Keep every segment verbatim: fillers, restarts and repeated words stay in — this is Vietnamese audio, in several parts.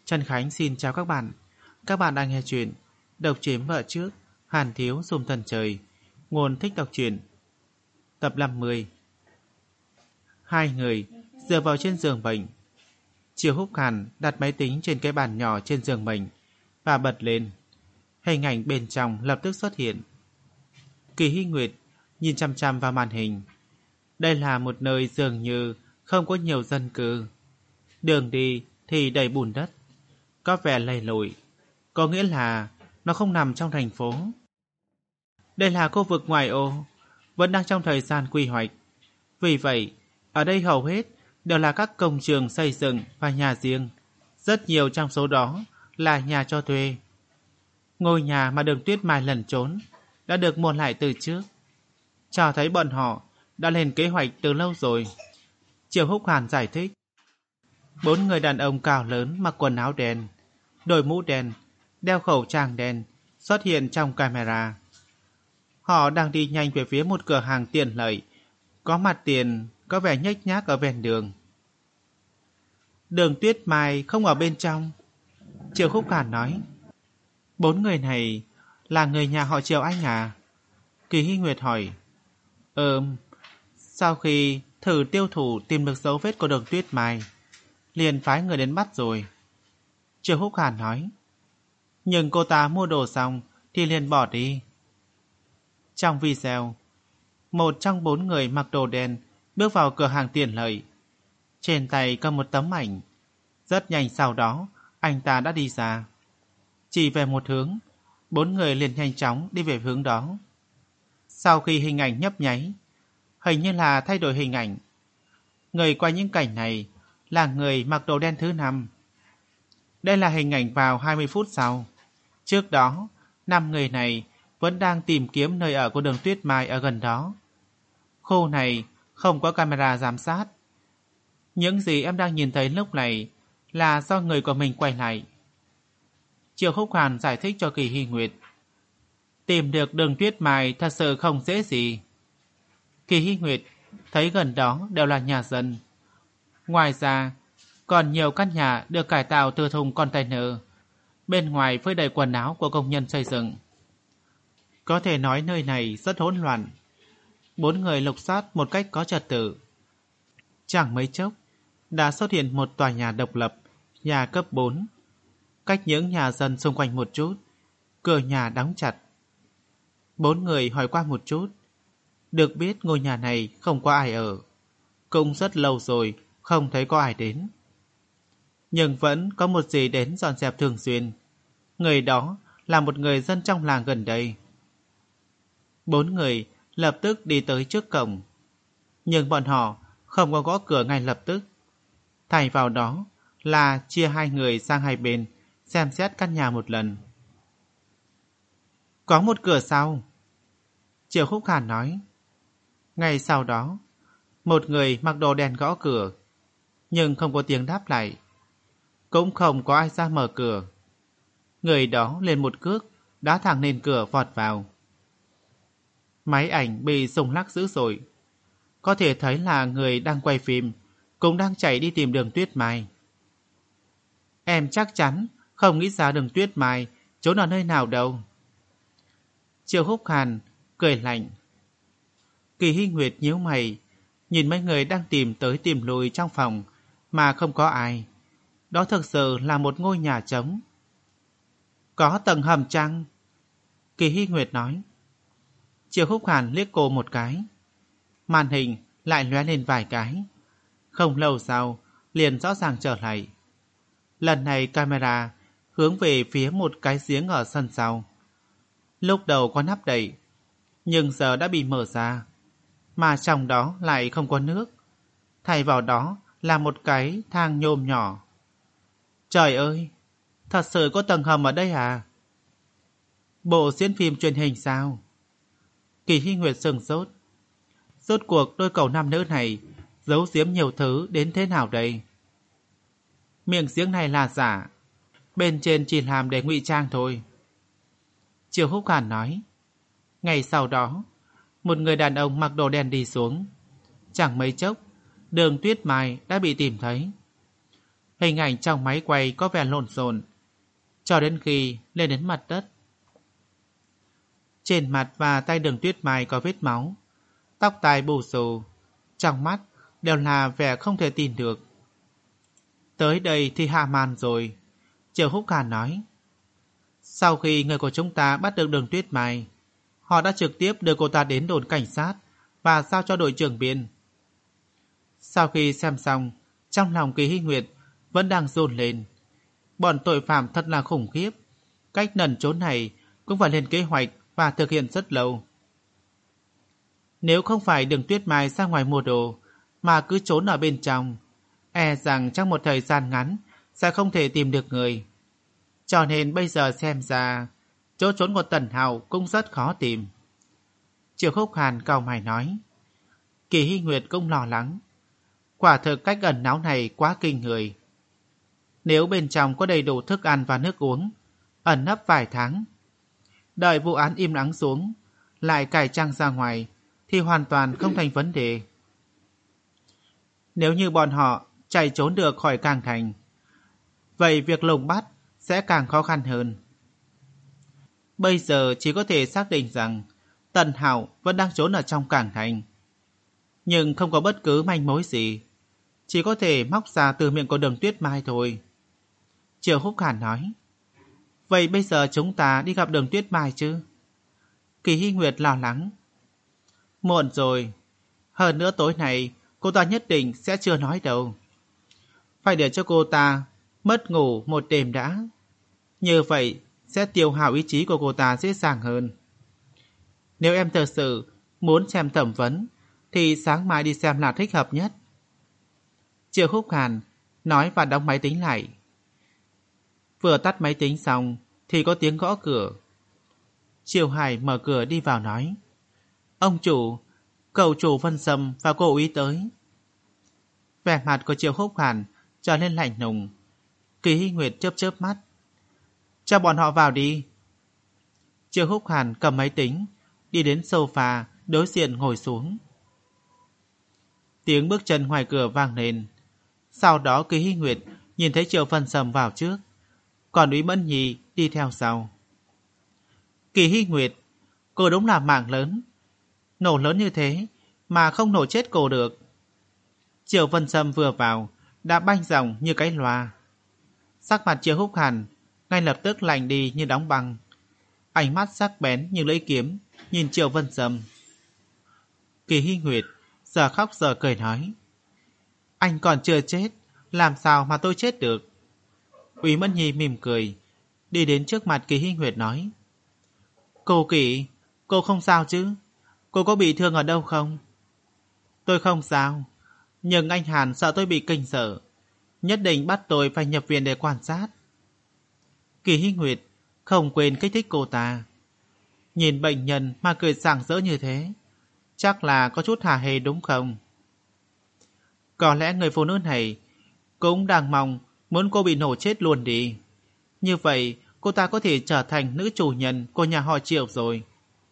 Trần Khánh xin chào các bạn. Các bạn đang nghe chuyện Độc Chiếm Vợ Trước, Hàn Thiếu Xung Thần Trời. Nguồn thích đọc truyện. Tập năm mươi. Hai người dựa vào trên giường bệnh. Triệu Húc Hàn đặt máy tính trên cái bàn nhỏ trên giường bệnh và bật lên. Hình ảnh bên trong lập tức xuất hiện. Kỳ Hy Nguyệt nhìn chăm chăm vào màn hình. Đây là một nơi dường như không có nhiều dân cư. Đường đi thì đầy bùn đất, có vẻ lầy lội, có nghĩa là nó không nằm trong thành phố. Đây là khu vực ngoại ô, vẫn đang trong thời gian quy hoạch. Vì vậy, ở đây hầu hết đều là các công trường xây dựng và nhà riêng. Rất nhiều trong số đó là nhà cho thuê. Ngôi nhà mà Đường Tuyết Mai lẩn trốn đã được mua lại từ trước, cho thấy bọn họ đã lên kế hoạch từ lâu rồi. Triệu Húc Hàn giải thích. Bốn người đàn ông cao lớn mặc quần áo đen, đội mũ đen, đeo khẩu trang đen xuất hiện trong camera. Họ đang đi nhanh về phía một cửa hàng tiện lợi, có mặt tiền có vẻ nhếch nhác ở ven đường. Đường Tuyết Mai không ở bên trong, Triệu Khúc Hàn nói. Bốn người này là người nhà họ Triệu anh à? Kỳ Hy Nguyệt hỏi. Ừm, sau khi thử tiêu thủ tìm được dấu vết của Đường Tuyết Mai, liền phái người đến bắt rồi. Triệu Húc Hàn nói. Nhưng cô ta mua đồ xong thì liền bỏ đi. Trong video, một trong bốn người mặc đồ đen bước vào cửa hàng tiện lợi. Trên tay cầm một tấm ảnh. Rất nhanh sau đó, anh ta đã đi ra. Chỉ về một hướng, bốn người liền nhanh chóng đi về hướng đó. Sau khi hình ảnh nhấp nháy, hình như là thay đổi hình ảnh. Người quay những cảnh này là người mặc đồ đen thứ năm. Đây là hình ảnh vào hai mươi phút sau. Trước đó, năm người này vẫn đang tìm kiếm nơi ở của Đường Tuyết Mai ở gần đó. Khu này không có camera giám sát. Những gì em đang nhìn thấy lúc này là do người của mình quay lại. Triệu Khúc Hàn giải thích cho Kỳ Hy Nguyệt. Tìm được Đường Tuyết Mai thật sự không dễ gì. Kỳ Hy Nguyệt thấy gần đó đều là nhà dân. Ngoài ra, còn nhiều căn nhà được cải tạo từ thùng container. Bên ngoài phơi đầy quần áo của công nhân xây dựng. Có thể nói nơi này rất hỗn loạn. Bốn người lục soát một cách có trật tự. Chẳng mấy chốc, đã xuất hiện một tòa nhà độc lập, nhà cấp bốn. Cách những nhà dân xung quanh một chút, cửa nhà đóng chặt. Bốn người hỏi qua một chút. Được biết ngôi nhà này không có ai ở. Cũng rất lâu rồi không thấy có ai đến. Nhưng vẫn có một gì đến dọn dẹp thường xuyên. Người đó là một người dân trong làng gần đây. Bốn người lập tức đi tới trước cổng. Nhưng bọn họ không có gõ cửa ngay lập tức. Thay vào đó là chia hai người sang hai bên xem xét căn nhà một lần. Có một cửa sau, Triệu Khúc Hàn nói. Ngay sau đó, một người mặc đồ đen gõ cửa, nhưng không có tiếng đáp lại. Cũng không có ai ra mở cửa. Người đó lên một cước, đá thẳng lên cửa vọt vào. Máy ảnh bị rung lắc dữ dội. Có thể thấy là người đang quay phim cũng đang chạy đi tìm Đường Tuyết Mai. Em chắc chắn không nghĩ ra Đường Tuyết Mai trốn ở nơi nào đâu. Triệu Húc Hàn cười lạnh. Kỳ Hy Nguyệt nhíu mày, nhìn mấy người đang tìm tới tìm lui trong phòng mà không có ai. Đó thực sự là một ngôi nhà trống. Có tầng hầm chăng? Kỳ Hy Nguyệt nói. Triệu Húc Hàn liếc cô một cái. Màn hình lại lóe lên vài cái. Không lâu sau, liền rõ ràng trở lại. Lần này camera hướng về phía một cái giếng ở sân sau. Lúc đầu có nắp đậy, nhưng giờ đã bị mở ra. Mà trong đó lại không có nước. Thay vào đó là một cái thang nhôm nhỏ. Trời ơi, thật sự có tầng hầm ở đây à? Bộ diễn phim truyền hình sao? Kỳ Hy Nguyệt sừng sốt. Rốt cuộc đôi cậu nam nữ này giấu giếm nhiều thứ đến thế nào đây? Miệng giếng này là giả, bên trên chỉ làm để ngụy trang thôi. Triệu Húc Hàn nói. Ngày sau đó, một người đàn ông mặc đồ đen đi xuống. Chẳng mấy chốc, Đường Tuyết Mai đã bị tìm thấy. Hình ảnh trong máy quay có vẻ lộn xộn, cho đến khi lên đến mặt đất. Trên mặt và tay Đường Tuyết Mai có vết máu, tóc tai bù xù, trong mắt đều là vẻ không thể tin được. Tới đây thì hạ màn rồi, Triệu Húc Hàn nói. Sau khi người của chúng ta bắt được Đường Tuyết Mai, họ đã trực tiếp đưa cô ta đến đồn cảnh sát và giao cho đội trưởng biên. Sau khi xem xong, trong lòng Kỳ Hy Nguyệt vẫn đang run lên. Bọn tội phạm thật là khủng khiếp. Cách lẩn trốn này cũng phải lên kế hoạch và thực hiện rất lâu. Nếu không phải Đường Tuyết Mai ra ngoài mua đồ mà cứ trốn ở bên trong, e rằng trong một thời gian ngắn sẽ không thể tìm được người. Cho nên bây giờ xem ra chỗ trốn của Tần Hạo cũng rất khó tìm. Triệu Khúc Hàn cau mày nói. Kỳ Hy Nguyệt cũng lo lắng. Quả thực cách ẩn náu này quá kinh người. Nếu bên trong có đầy đủ thức ăn và nước uống, ẩn nấp vài tháng, đợi vụ án im lắng xuống, lại cải trang ra ngoài, thì hoàn toàn không thành vấn đề. Nếu như bọn họ chạy trốn được khỏi Càng Thành, vậy việc lùng bắt sẽ càng khó khăn hơn. Bây giờ chỉ có thể xác định rằng Tần Hạo vẫn đang trốn ở trong Càng Thành, nhưng không có bất cứ manh mối gì, chỉ có thể móc ra từ miệng của Đường Tuyết Mai thôi. Triệu Húc Hàn nói. Vậy bây giờ chúng ta đi gặp Đường Tuyết Mai chứ? Kỳ Hy Nguyệt lo lắng. Muộn rồi. Hơn nữa tối nay cô ta nhất định sẽ chưa nói đâu. Phải để cho cô ta mất ngủ một đêm đã. Như vậy sẽ tiêu hao ý chí của cô ta dễ dàng hơn. Nếu em thật sự muốn xem thẩm vấn thì sáng mai đi xem là thích hợp nhất. Triệu Húc Hàn nói và đóng máy tính lại. Vừa tắt máy tính xong thì có tiếng gõ cửa. Triệu Hải mở cửa đi vào nói. Ông chủ, cậu chủ Vân Sâm và cô úy tới. Vẻ mặt của Triệu Húc Hàn trở nên lạnh lùng. Kỳ Hy Nguyệt chớp chớp mắt. Cho bọn họ vào đi. Triệu Húc Hàn cầm máy tính, đi đến sofa đối diện ngồi xuống. Tiếng bước chân ngoài cửa vang lên. Sau đó Kỳ Hy Nguyệt nhìn thấy Triệu Vân Sâm vào trước, còn Úy Mẫn Nhi đi theo sau. Kỳ Hy Nguyệt, cô đúng là mạng lớn. Nổ lớn như thế mà không nổ chết cô được. Triệu Vân Sâm vừa vào đã banh dòng như cái loa. Sắc mặt Triệu Húc Hàn ngay lập tức lạnh đi như đóng băng. Ánh mắt sắc bén như lưỡi kiếm nhìn Triệu Vân Sâm. Kỳ Hy Nguyệt giờ khóc giờ cười nói. Anh còn chưa chết, làm sao mà tôi chết được? Úy Mẫn Nhi mỉm cười, đi đến trước mặt Kỳ Hy Nguyệt nói. Cô Kỳ, cô không sao chứ? Cô có bị thương ở đâu không? Tôi không sao, nhưng anh Hàn sợ tôi bị kinh sợ, nhất định bắt tôi phải nhập viện để quan sát. Kỳ Hy Nguyệt không quên kích thích cô ta. Nhìn bệnh nhân mà cười rạng rỡ như thế, chắc là có chút hả hê đúng không? Có lẽ người phụ nữ này cũng đang mong muốn cô bị nổ chết luôn đi. Như vậy cô ta có thể trở thành nữ chủ nhân của nhà họ Triệu rồi.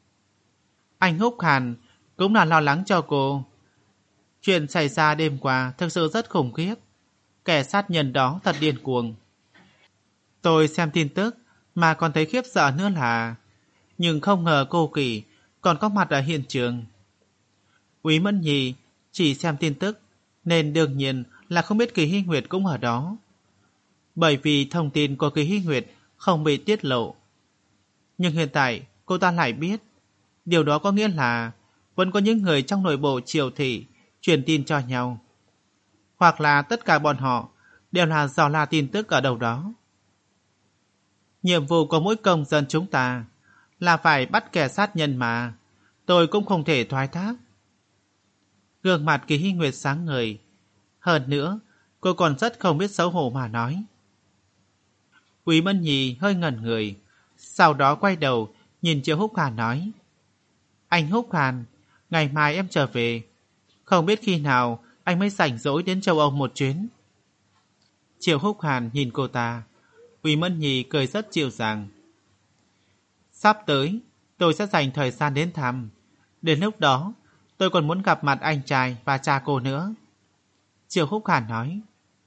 Anh Húc Hàn cũng là lo lắng cho cô. Chuyện xảy ra đêm qua thực sự rất khủng khiếp. Kẻ sát nhân đó thật điên cuồng. Tôi xem tin tức mà còn thấy khiếp sợ nữa là, nhưng không ngờ cô Kỳ còn có mặt ở hiện trường. Úy Mẫn Nhi chỉ xem tin tức nên đương nhiên là không biết Kỳ Hy Nguyệt cũng ở đó. Bởi vì thông tin của Kỳ Hy Nguyệt không bị tiết lộ. Nhưng hiện tại cô ta lại biết. Điều đó có nghĩa là vẫn có những người trong nội bộ Triều Thị truyền tin cho nhau. Hoặc là tất cả bọn họ đều là dò la tin tức ở đâu đó. Nhiệm vụ của mỗi công dân chúng ta là phải bắt kẻ sát nhân mà. Tôi cũng không thể thoái thác. Gương mặt Kỳ Hy Nguyệt sáng ngời. Hơn nữa, cô còn rất không biết xấu hổ mà nói. Úy Mẫn Nhi hơi ngẩn người, sau đó quay đầu nhìn Triệu Húc Hàn nói. Anh Húc Hàn, ngày mai em trở về. Không biết khi nào anh mới rảnh rỗi đến châu Âu một chuyến. Triệu Húc Hàn nhìn cô ta. Úy Mẫn Nhi cười rất dịu dàng. Sắp tới, tôi sẽ dành thời gian đến thăm. Đến lúc đó, tôi còn muốn gặp mặt anh trai và cha cô nữa. Triệu Húc Hàn nói.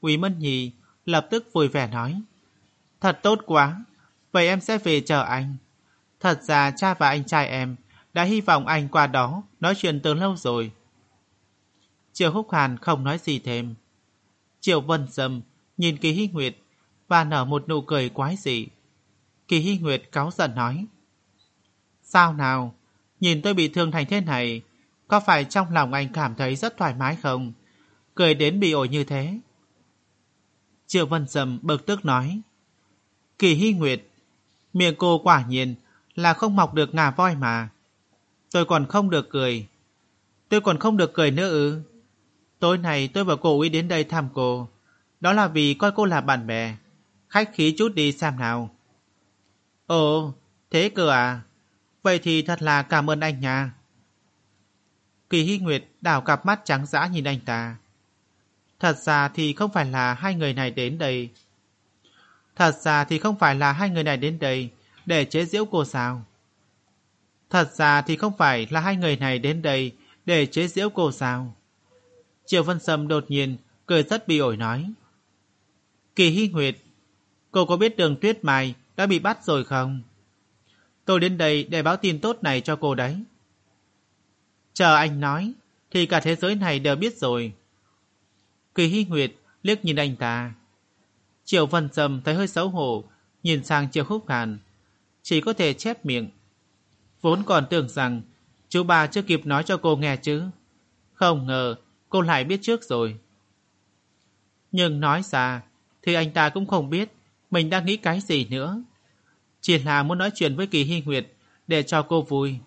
Quý Mân Nhi lập tức vui vẻ nói. Thật tốt quá, vậy em sẽ về chờ anh. Thật ra cha và anh trai em đã hy vọng anh qua đó nói chuyện từ lâu rồi. Triệu Húc Hàn không nói gì thêm. Triệu Vân Dâm nhìn Kỳ Hy Nguyệt và nở một nụ cười quái dị. Kỳ Hy Nguyệt cáu giận nói. Sao nào, nhìn tôi bị thương thành thế này, có phải trong lòng anh cảm thấy rất thoải mái không? Cười đến bị ổi như thế. Triệu Vân Dâm bực tức nói. Kỳ Hy Nguyệt, miệng cô quả nhiên là không mọc được ngà voi mà. Tôi còn không được cười. Tôi còn không được cười nữa ư? Tối nay tôi và cô ý đến đây thăm cô. Đó là vì coi cô là bạn bè. Khách khí chút đi xem nào. Ồ, thế cơ à? Vậy thì thật là cảm ơn anh nha. Kỳ Hy Nguyệt đảo cặp mắt trắng dã nhìn anh ta. Thật ra thì không phải là hai người này đến đây. Thật ra thì không phải là hai người này đến đây để chế giễu cô sao? Thật ra thì không phải là hai người này đến đây để chế giễu cô sao? Triệu Vân Sâm đột nhiên cười rất bị ổi nói. Kỳ Hy Nguyệt, cô có biết Đường Tuyết Mai đã bị bắt rồi không? Tôi đến đây để báo tin tốt này cho cô đấy. Chờ anh nói, thì cả thế giới này đều biết rồi. Kỳ Hy Nguyệt liếc nhìn anh ta. Triệu Vân Sâm thấy hơi xấu hổ, nhìn sang Triệu Húc Hàn, chỉ có thể chép miệng. Vốn còn tưởng rằng chú bà chưa kịp nói cho cô nghe chứ. Không ngờ cô lại biết trước rồi. Nhưng nói ra thì anh ta cũng không biết mình đang nghĩ cái gì nữa. Chỉ là muốn nói chuyện với Kỳ Hy Nguyệt để cho cô vui.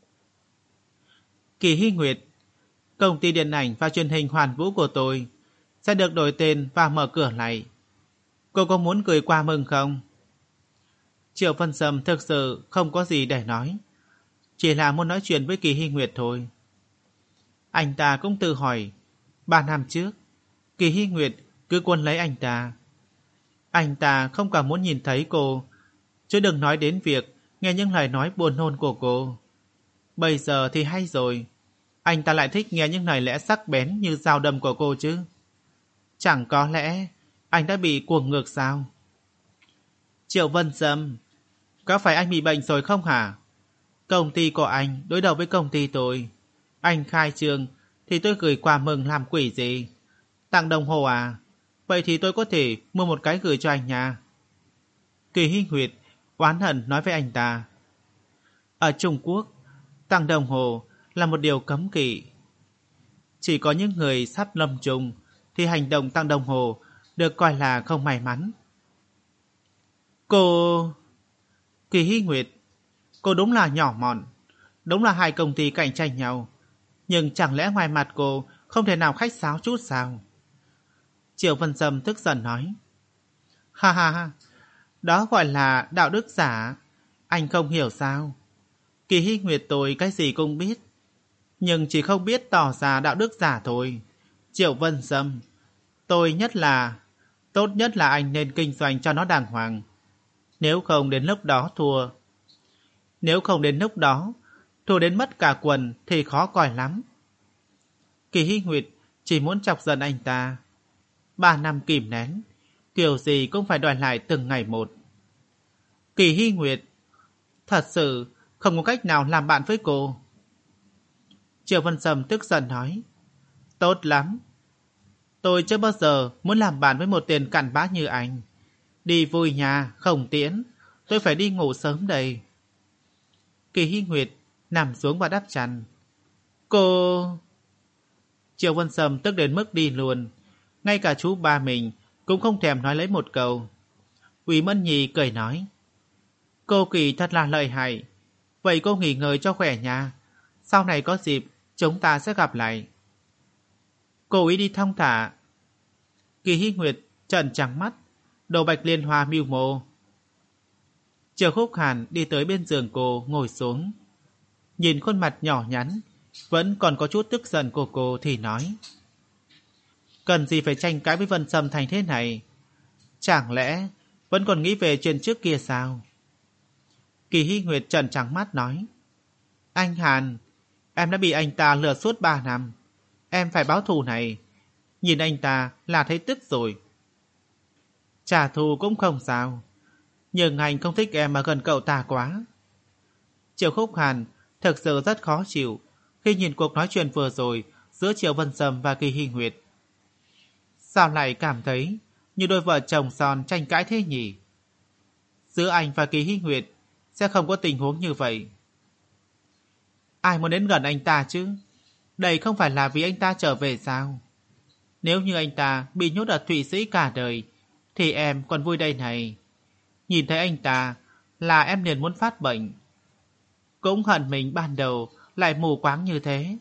Kỳ Hy Nguyệt, công ty điện ảnh và truyền hình Hoàn Vũ của tôi sẽ được đổi tên và mở cửa lại. Cô có muốn gửi quà mừng không? Triệu Vân Sâm thực sự không có gì để nói. Chỉ là muốn nói chuyện với Kỳ Hy Nguyệt thôi. Anh ta cũng tự hỏi. Ba năm trước, Kỳ Hy Nguyệt cứ cuốn lấy anh ta. Anh ta không cả muốn nhìn thấy cô, chứ đừng nói đến việc nghe những lời nói buồn nôn của cô. Bây giờ thì hay rồi. Anh ta lại thích nghe những lời lẽ sắc bén như dao đâm của cô chứ. Chẳng có lẽ anh đã bị cuồng ngược sao? Triệu Vân Sâm, có phải anh bị bệnh rồi không hả? Công ty của anh đối đầu với công ty tôi. Anh khai trương thì tôi gửi quà mừng làm quỷ gì? Tặng đồng hồ à? Vậy thì tôi có thể mua một cái gửi cho anh nha. Kỳ Hy Nguyệt oán hận nói với anh ta. Ở Trung Quốc, tặng đồng hồ là một điều cấm kỵ. Chỉ có những người sắp lâm chung thì hành động tặng đồng hồ được coi là không may mắn. Cô... Kỳ Hy Nguyệt, cô đúng là nhỏ mọn. Đúng là hai công ty cạnh tranh nhau. Nhưng chẳng lẽ ngoài mặt cô không thể nào khách sáo chút sao? Triệu Vân Sâm tức giận nói. Ha ha ha, đó gọi là đạo đức giả. Anh không hiểu sao? Kỳ Hy Nguyệt tôi cái gì cũng biết, nhưng chỉ không biết tỏ ra đạo đức giả thôi. Triệu Vân Sâm, tôi nhất là... Tốt nhất là anh nên kinh doanh cho nó đàng hoàng. Nếu không đến lúc đó thua... Nếu không đến lúc đó thua đến mất cả quần thì khó coi lắm. Kỳ Hy Nguyệt chỉ muốn chọc giận anh ta. Ba năm kìm nén, kiểu gì cũng phải đòi lại từng ngày một. Kỳ Hy Nguyệt, thật sự không có cách nào làm bạn với cô. Triệu Vân Sâm tức giận nói. Tốt lắm. Tôi chưa bao giờ muốn làm bạn với một tên cặn bã như anh. Đi vui nhà, không tiễn. Tôi phải đi ngủ sớm đây. Kỳ Hy Nguyệt nằm xuống và đắp chăn. Cô... Triệu Vân Sâm tức đến mức đi luôn. Ngay cả chú ba mình cũng không thèm nói lấy một câu. Quý Mẫn Nhi cười nói. Cô Kỳ thật là lợi hại. Vậy cô nghỉ ngơi cho khỏe nha. Sau này có dịp chúng ta sẽ gặp lại. Cô ý đi thong thả. Kỳ Hy Nguyệt trợn trắng mắt. Đồ bạch liên hoa mưu mô. Triệu Khúc Hàn đi tới bên giường cô ngồi xuống. Nhìn khuôn mặt nhỏ nhắn vẫn còn có chút tức giận của cô thì nói. Cần gì phải tranh cãi với Vân Sâm thành thế này? Chẳng lẽ vẫn còn nghĩ về chuyện trước kia sao? Kỳ Hy Nguyệt trợn trắng mắt nói. Anh Hàn, em đã bị anh ta lừa suốt ba năm. Em phải báo thù này. Nhìn anh ta là thấy tức rồi. Trả thù cũng không sao, nhưng anh không thích em mà gần cậu ta quá. Triệu Khúc Hàn thực sự rất khó chịu khi nhìn cuộc nói chuyện vừa rồi giữa Triệu Vân Sâm và Kỳ Hy Nguyệt. Sao lại cảm thấy như đôi vợ chồng son tranh cãi thế nhỉ? Giữa anh và Kỳ Hy Nguyệt sẽ không có tình huống như vậy. Ai muốn đến gần anh ta chứ? Đây không phải là vì anh ta trở về sao? Nếu như anh ta bị nhốt ở Thụy Sĩ cả đời thì em còn vui đây này. Nhìn thấy anh ta là em liền muốn phát bệnh. Cũng hận mình ban đầu lại mù quáng như thế.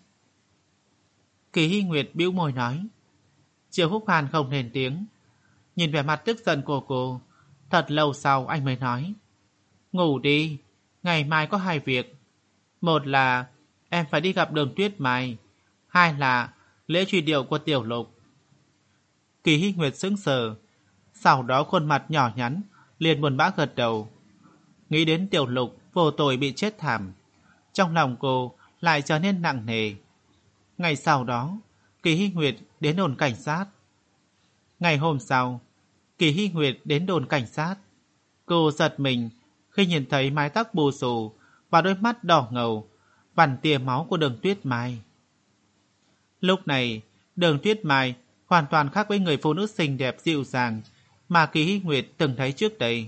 Kỳ Hy Nguyệt bĩu môi nói. Triệu Húc Hàn không lên tiếng. Nhìn vẻ mặt tức giận của cô, thật lâu sau anh mới nói. Ngủ đi, ngày mai có hai việc. Một là em phải đi gặp Đường Tuyết Mai, hai là lễ truy điệu của Tiểu Lục. Kỳ Hy Nguyệt sững sờ, sau đó khuôn mặt nhỏ nhắn liền buồn bã gật đầu. Nghĩ đến Tiểu Lục vô tội bị chết thảm, trong lòng cô lại trở nên nặng nề. Ngày sau đó, Kỳ Hy Nguyệt đến đồn cảnh sát. Ngày hôm sau, Kỳ Hy Nguyệt đến đồn cảnh sát. Cô giật mình khi nhìn thấy mái tóc bù xù và đôi mắt đỏ ngầu, vằn tia máu của Đường Tuyết Mai. Lúc này, Đường Tuyết Mai hoàn toàn khác với người phụ nữ xinh đẹp dịu dàng mà Kỳ Hy Nguyệt từng thấy trước đây.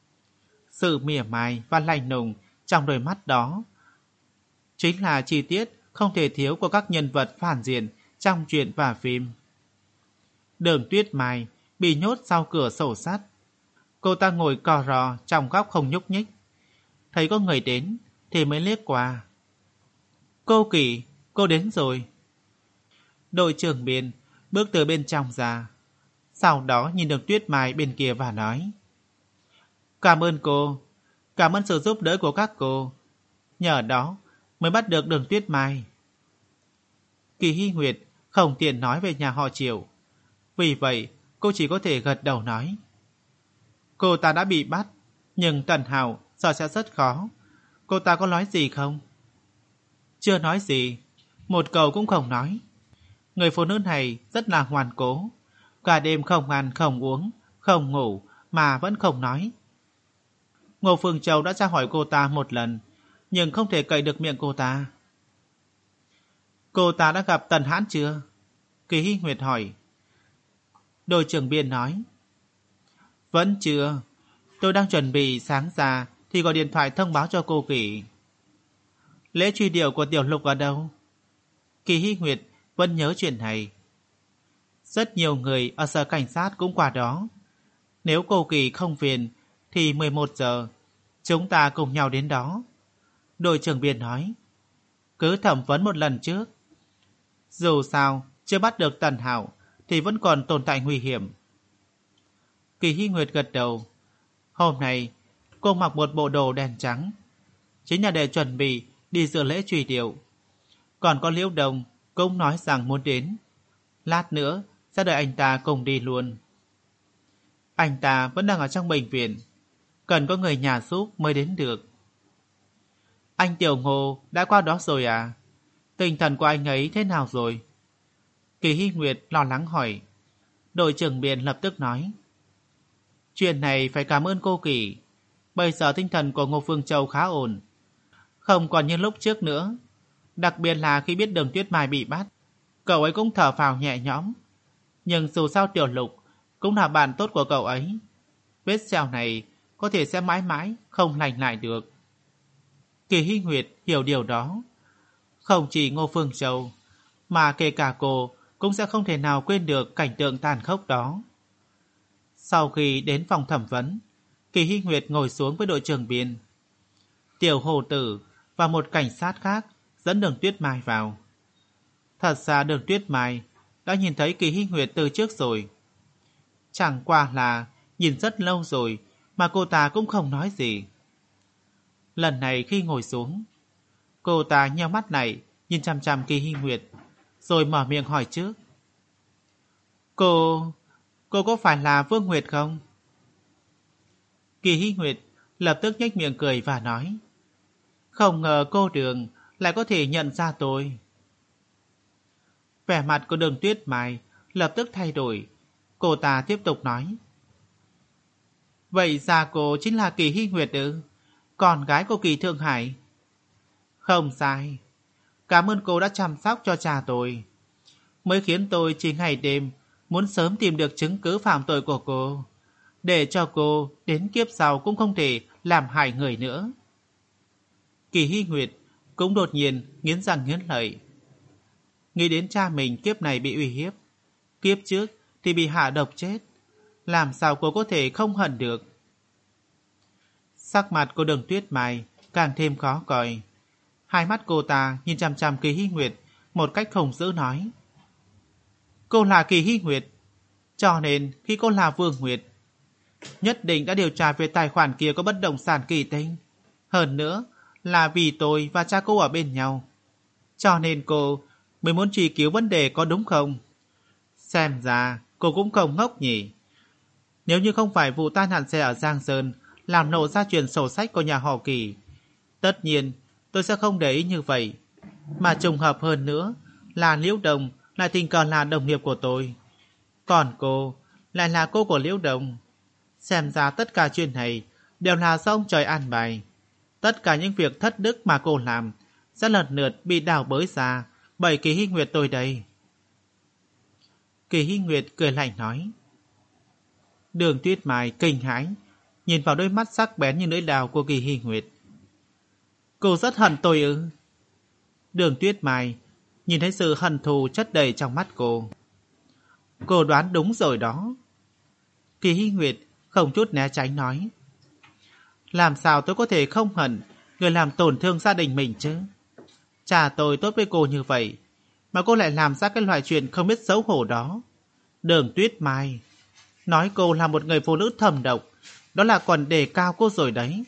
Sự mỉa mai và lạnh lùng trong đôi mắt đó chính là chi tiết không thể thiếu của các nhân vật phản diện trong truyện và phim. Đường Tuyết Mai bị nhốt sau cửa sổ sắt. Cô ta ngồi cò rò trong góc không nhúc nhích. Thấy có người đến thì mới liếc qua. Cô Kỳ, cô đến rồi. Đội trưởng Biên bước từ bên trong ra. Sau đó nhìn Đường Tuyết Mai bên kia và nói. Cảm ơn cô, cảm ơn sự giúp đỡ của các cô. Nhờ đó mới bắt được Đường Tuyết Mai. Kỳ Hy Nguyệt không tiện nói về nhà họ Triệu. Vì vậy cô chỉ có thể gật đầu nói. Cô ta đã bị bắt, nhưng Tần Hạo sợ sẽ rất khó. Cô ta có nói gì không? Chưa nói gì, một câu cũng không nói. Người phụ nữ này rất là ngoan cố, cả đêm không ăn không uống, không ngủ mà vẫn không nói. Ngô Phương Châu đã tra hỏi cô ta một lần, nhưng không thể cậy được miệng cô ta. Cô ta đã gặp Tần Hãn chưa? Kỳ Hy Nguyệt hỏi. Đội trưởng Biên nói. Vẫn chưa. Tôi đang chuẩn bị sáng ra thì gọi điện thoại thông báo cho cô Kỳ. Lễ truy điệu của Tiểu Lục ở đâu? Kỳ Hy Nguyệt vẫn nhớ chuyện này. Rất nhiều người ở sở cảnh sát cũng qua đó. Nếu cô Kỳ không phiền thì mười một giờ chúng ta cùng nhau đến đó. Đội trưởng Biên nói. Cứ thẩm vấn một lần trước. Dù sao chưa bắt được Tần Hạo thì vẫn còn tồn tại nguy hiểm. Kỳ Hy Nguyệt gật đầu. Hôm nay cô mặc một bộ đồ đen trắng, chính là để chuẩn bị đi dự lễ truy điệu. Còn có Liễu Đồng cũng nói rằng muốn đến. Lát nữa sẽ đợi anh ta cùng đi luôn. Anh ta vẫn đang ở trong bệnh viện, cần có người nhà giúp mới đến được. Anh Tiểu Ngô đã qua đó rồi à? Tinh thần của anh ấy thế nào rồi? Kỳ Hy Nguyệt lo lắng hỏi. Đội trưởng Biên lập tức nói. Chuyện này phải cảm ơn cô Kỳ. Bây giờ tinh thần của Ngô Phương Châu khá ổn, không còn như lúc trước nữa. Đặc biệt là khi biết Đường Tuyết Mai bị bắt, cậu ấy cũng thở phào nhẹ nhõm. Nhưng dù sao Tiểu Lục cũng là bạn tốt của cậu ấy. Vết sẹo này có thể sẽ mãi mãi không lành lại được. Kỳ Hy Nguyệt hiểu điều đó. Không chỉ Ngô Phương Châu, mà kể cả cô cũng sẽ không thể nào quên được cảnh tượng tàn khốc đó. Sau khi đến phòng thẩm vấn, Kỳ Hy Nguyệt ngồi xuống với đội trưởng Biên. Tiểu Hồ Tử và một cảnh sát khác dẫn Đường Tuyết Mai vào. Thật ra Đường Tuyết Mai đã nhìn thấy Kỳ Hy Nguyệt từ trước rồi. Chẳng qua là nhìn rất lâu rồi mà cô ta cũng không nói gì. Lần này khi ngồi xuống, cô ta nheo mắt lại nhìn chằm chằm Kỳ Hy Nguyệt, rồi mở miệng hỏi trước. Cô... cô có phải là Vương Nguyệt không? Kỳ Hy Nguyệt lập tức nhếch miệng cười và nói. Không ngờ cô Đường lại có thể nhận ra tôi. Vẻ mặt của Đường Tuyết Mai lập tức thay đổi. Cô ta tiếp tục nói. Vậy ra cô chính là Kỳ Hy Nguyệt ư? Con gái của Kỳ Thượng Hải? Không sai. Cảm ơn cô đã chăm sóc cho cha tôi. Mới khiến tôi chỉ ngày đêm muốn sớm tìm được chứng cứ phạm tội của cô, để cho cô đến kiếp sau cũng không thể làm hại người nữa. Kỳ Hy Nguyệt cũng đột nhiên nghiến răng nghiến lợi. Nghĩ đến cha mình kiếp này bị uy hiếp, kiếp trước thì bị hạ độc chết, làm sao cô có thể không hận được? Sắc mặt của Đường Tuyết Mai càng thêm khó coi. Hai mắt cô ta nhìn chằm chằm Kỳ Hy Nguyệt một cách hùng dữ nói: Cô là Kỳ Hy Nguyệt, cho nên khi cô là Vương Nguyệt, nhất định đã điều tra về tài khoản kia có bất động sản Kỳ Tinh. Hơn nữa là vì tôi và cha cô ở bên nhau, cho nên cô mới muốn truy cứu vấn đề, có đúng không? Xem ra cô cũng không ngốc nhỉ. Nếu như không phải vụ tai nạn xe ở Giang Sơn làm nổ ra truyền sổ sách của nhà họ Kỳ, tất nhiên tôi sẽ không để ý như vậy. Mà trùng hợp hơn nữa là Liễu Đồng lại tình cờ là đồng nghiệp của tôi, còn cô lại là cô của Liễu Đồng. Xem ra tất cả chuyện này đều là do ông trời an bài. Tất cả những việc thất đức mà cô làm sẽ lần lượt bị đào bới ra bởi Kỳ Hy Nguyệt tôi đây. Kỳ Hy Nguyệt cười lạnh nói. Đường Tuyết Mai kinh hãi nhìn vào đôi mắt sắc bén như lưỡi đào của Kỳ Hy Nguyệt. Cô rất hận tôi ư? Đường Tuyết Mai nhìn thấy sự hận thù chất đầy trong mắt cô. Cô đoán đúng rồi đó. Kỳ Hy Nguyệt không chút né tránh nói. Làm sao tôi có thể không hận người làm tổn thương gia đình mình chứ? Cha tôi tốt với cô như vậy, mà cô lại làm ra cái loại chuyện không biết xấu hổ đó. Đường Tuyết Mai, nói cô là một người phụ nữ thầm độc, đó là còn đề cao cô rồi đấy.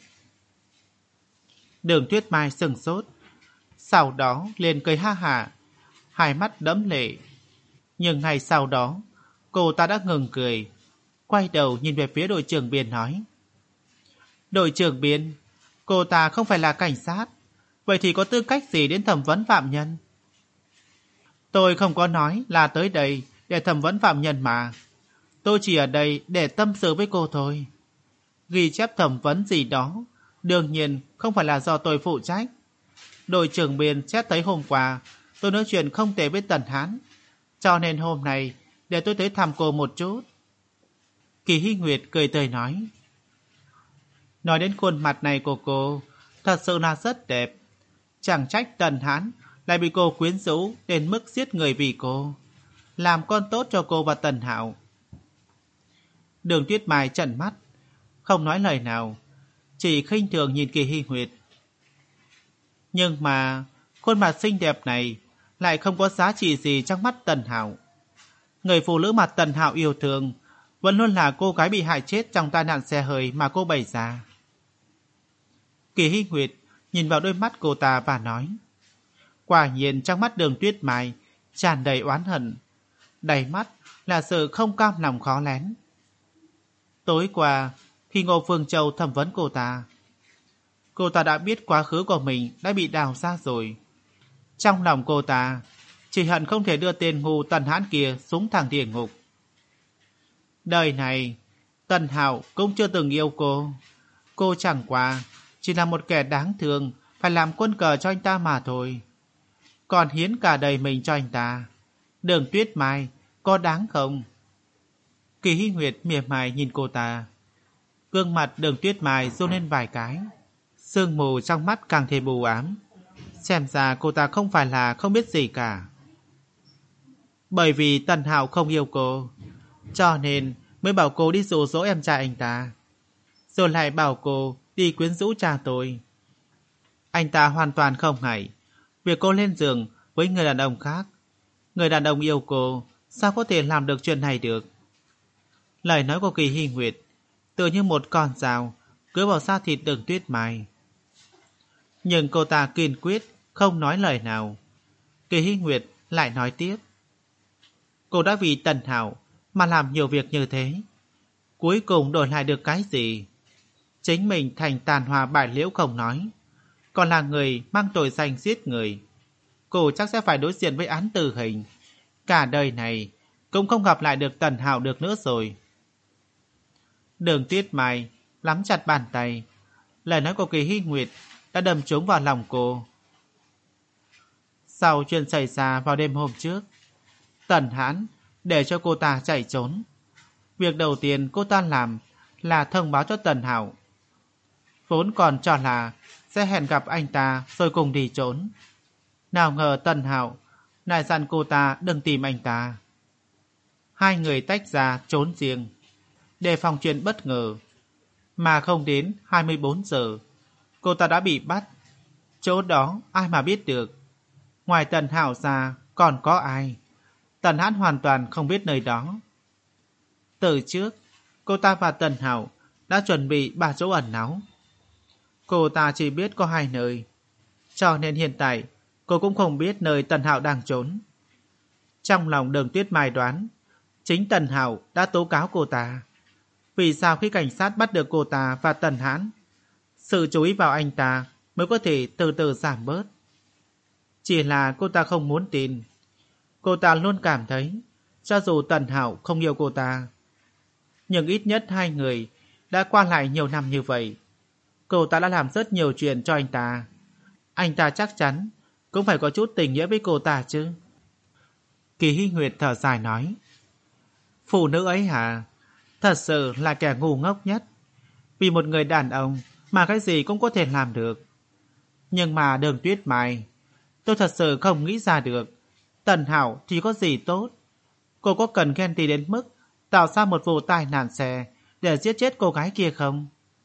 Đường Tuyết Mai sừng sốt, sau đó liền cười ha hả, hai mắt đẫm lệ. Nhưng ngày sau đó, cô ta đã ngừng cười, quay đầu nhìn về phía đội trưởng Biên nói. Đội trưởng Biên, cô ta không phải là cảnh sát, vậy thì có tư cách gì đến thẩm vấn phạm nhân? Tôi không có nói là tới đây để thẩm vấn phạm nhân mà. Tôi chỉ ở đây để tâm sự với cô thôi. Ghi chép thẩm vấn gì đó đương nhiên không phải là do tôi phụ trách. Đội trưởng Biên xét thấy hôm qua tôi nói chuyện không tệ với Tần Hán, cho nên hôm nay để tôi tới thăm cô một chút. Kỳ Hy Nguyệt cười tươi nói. Nói đến khuôn mặt này của cô, thật sự là rất đẹp. Chẳng trách Tần Hán lại bị cô quyến rũ đến mức giết người vì cô, làm con tốt cho cô và Tần Hạo. Đường Tuyết Mai trợn mắt, không nói lời nào, chỉ khinh thường nhìn Kỳ Hy Nguyệt. Nhưng mà khuôn mặt xinh đẹp này lại không có giá trị gì trong mắt Tần Hạo. Người phụ nữ mà Tần Hạo yêu thương vẫn luôn là cô gái bị hại chết trong tai nạn xe hơi mà cô bày ra. Kỳ Hy Nguyệt nhìn vào đôi mắt cô ta và nói. Quả nhiên trong mắt Đường Tuyết Mai tràn đầy oán hận, đầy mắt là sự không cam lòng khó lén. Tối qua khi Ngô Phương Châu thẩm vấn cô ta, cô ta đã biết quá khứ của mình đã bị đào ra rồi. Trong lòng cô ta chỉ hận không thể đưa tên ngu Tần Hán kia xuống thẳng địa ngục. Đời này Tần Hạo cũng chưa từng yêu cô. Cô chẳng qua chỉ là một kẻ đáng thương, phải làm quân cờ cho anh ta mà thôi. Còn hiến cả đời mình cho anh ta. Đường Tuyết Mai, có đáng không? Kỳ Hy Nguyệt mỉa mai nhìn cô ta. Gương mặt Đường Tuyết Mai run lên vài cái, sương mù trong mắt càng thêm u ám. Xem ra cô ta không phải là không biết gì cả. Bởi vì Tần Hạo không yêu cô, cho nên mới bảo cô đi dụ dỗ em trai anh ta, rồi lại bảo cô đi quyến rũ cha tôi. Anh ta hoàn toàn không ngại việc cô lên giường với người đàn ông khác. Người đàn ông yêu cô, sao có thể làm được chuyện này được? Lời nói của Kỳ Hy Nguyệt tựa như một con dao cứa vào da thịt Đường Tuyết Mai. Nhưng cô ta kiên quyết không nói lời nào. Kỳ Hy Nguyệt lại nói tiếp. Cô đã vì Tần Hạo mà làm nhiều việc như thế, cuối cùng đổi lại được cái gì? Chính mình thành tàn hoa bại liễu không nói, còn là người mang tội danh giết người. Cô chắc sẽ phải đối diện với án tử hình. Cả đời này cũng không gặp lại được Tần Hạo được nữa rồi. Đường Tuyết Mai nắm chặt bàn tay. Lời nói của Kỳ Hy Nguyệt đã đâm trúng vào lòng cô. Sau chuyện xảy ra vào đêm hôm trước, Tần Hãn để cho cô ta chạy trốn. Việc đầu tiên cô ta làm là thông báo cho Tần Hạo. Vốn còn cho là sẽ hẹn gặp anh ta rồi cùng đi trốn. Nào ngờ Tần Hạo lại dặn cô ta đừng tìm anh ta. Hai người tách ra trốn riêng, đề phòng chuyện bất ngờ. Mà không đến hai mươi bốn giờ, cô ta đã bị bắt. Chỗ đó ai mà biết được. Ngoài Tần Hạo ra còn có ai? Tần Hãn hoàn toàn không biết nơi đó. Từ trước, cô ta và Tần Hạo đã chuẩn bị ba chỗ ẩn náu. Cô ta chỉ biết có hai nơi, cho nên hiện tại cô cũng không biết nơi Tần Hạo đang trốn. Trong lòng Đường Tuyết Mai đoán, chính Tần Hạo đã tố cáo cô ta. Vì sao khi cảnh sát bắt được cô ta và Tần Hãn, sự chú ý vào anh ta mới có thể từ từ giảm bớt? Chỉ là cô ta không muốn tin. Cô ta luôn cảm thấy, cho dù Tần Hạo không yêu cô ta, nhưng ít nhất hai người đã qua lại nhiều năm như vậy. Cô ta đã làm rất nhiều chuyện cho anh ta. Anh ta chắc chắn cũng phải có chút tình nghĩa với cô ta chứ. Kỳ Hy Nguyệt thở dài nói, phụ nữ ấy hả? Thật sự là kẻ ngu ngốc nhất. Vì một người đàn ông mà cái gì cũng có thể làm được. Nhưng mà Đường Tuyết Mai, tôi thật sự không nghĩ ra được. Tần Hạo thì có gì tốt? Cô có cần ghen tị đến mức tạo ra một vụ tai nạn xe để giết chết cô gái kia không?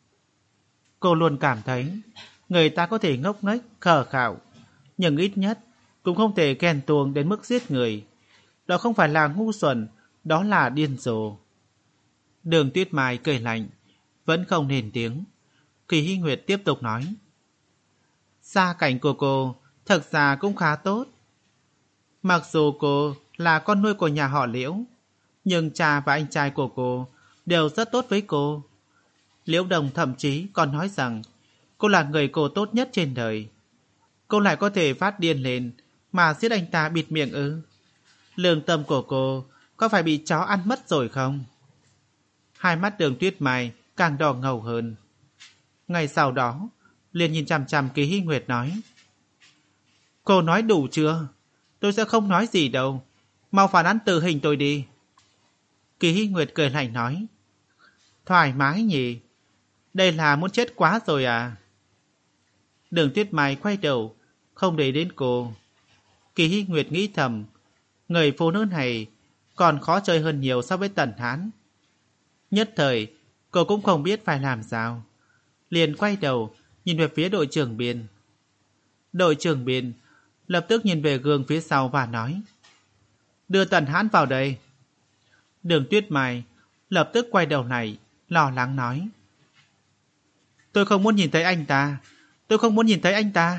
Cô luôn cảm thấy người ta có thể ngốc nghếch, khờ khạo, nhưng ít nhất cũng không thể ghen tuông đến mức giết người. Đó không phải là ngu xuẩn, đó là điên rồ. Đường Tuyết Mai cười lạnh, vẫn không lên tiếng. Kỳ Hy Nguyệt tiếp tục nói, gia cảnh của cô thật ra cũng khá tốt. Mặc dù cô là con nuôi của nhà họ Liễu, nhưng cha và anh trai của cô đều rất tốt với cô. Liễu Đồng thậm chí còn nói rằng cô là người cô tốt nhất trên đời. Cô lại có thể phát điên lên mà giết anh ta bịt miệng ư? Lương tâm của cô có phải bị chó ăn mất rồi không? Hai mắt Đường Tuyết Mai càng đỏ ngầu hơn. Ngay sau đó, liền nhìn chằm chằm Kỳ Hy Nguyệt nói, cô nói đủ chưa? Tôi sẽ không nói gì đâu. Mau phán án tử hình tôi đi. Kỳ Hy Nguyệt cười lạnh nói, thoải mái nhỉ? Đây là muốn chết quá rồi à? Đường Tuyết Mai quay đầu, không để đến cô. Kỳ Hy Nguyệt nghĩ thầm, người phụ nữ này còn khó chơi hơn nhiều so với Tần Hãn. Nhất thời, cô cũng không biết phải làm sao. Liền quay đầu, nhìn về phía đội trưởng Biên. Đội trưởng Biên lập tức nhìn về gương phía sau và nói, đưa Tần Hãn vào đây. Đường Tuyết Mai lập tức quay đầu lại, lo lắng nói, tôi không muốn nhìn thấy anh ta. Tôi không muốn nhìn thấy anh ta.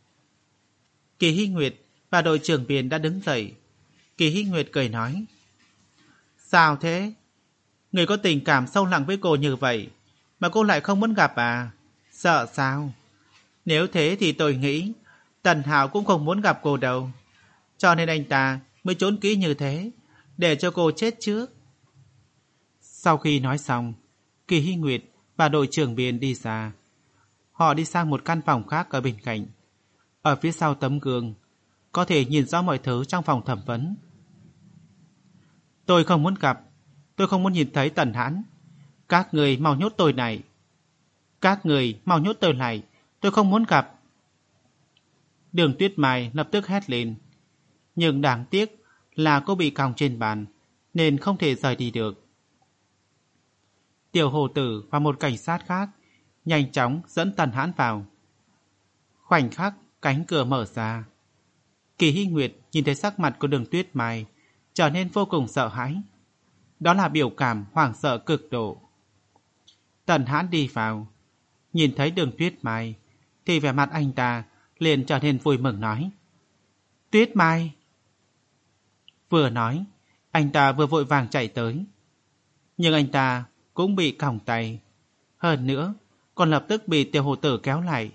Kỳ Hy Nguyệt và đội trưởng Biên đã đứng dậy. Kỳ Hy Nguyệt cười nói, sao thế? Người có tình cảm sâu nặng với cô như vậy mà cô lại không muốn gặp à? Sợ sao? Nếu thế thì tôi nghĩ Tần Hạo cũng không muốn gặp cô đâu. Cho nên anh ta mới trốn kỹ như thế, để cho cô chết trước. Sau khi nói xong, Kỳ Hy Nguyệt và đội trưởng Biên đi ra. Họ đi sang một căn phòng khác ở bên cạnh. Ở phía sau tấm gương, có thể nhìn rõ mọi thứ trong phòng thẩm vấn. Tôi không muốn gặp. Tôi không muốn nhìn thấy Tần Hãn. Các người mau nhốt tôi này. Các người mau nhốt tôi này. Tôi không muốn gặp. Đường Tuyết Mai lập tức hét lên. Nhưng đáng tiếc là cô bị còng trên bàn, nên không thể rời đi được. Tiểu Hồ Tử và một cảnh sát khác nhanh chóng dẫn Tần Hãn vào. Khoảnh khắc cánh cửa mở ra, Kỳ Hy Nguyệt nhìn thấy sắc mặt của Đường Tuyết Mai trở nên vô cùng sợ hãi. Đó là biểu cảm hoảng sợ cực độ. Tần Hãn đi vào, nhìn thấy Đường Tuyết Mai thì vẻ mặt anh ta liền trở nên vui mừng nói, Tuyết Mai. Vừa nói, anh ta vừa vội vàng chạy tới. Nhưng anh ta cũng bị còng tay. Hơn nữa, còn lập tức bị Tiểu Hồ Tử kéo lại.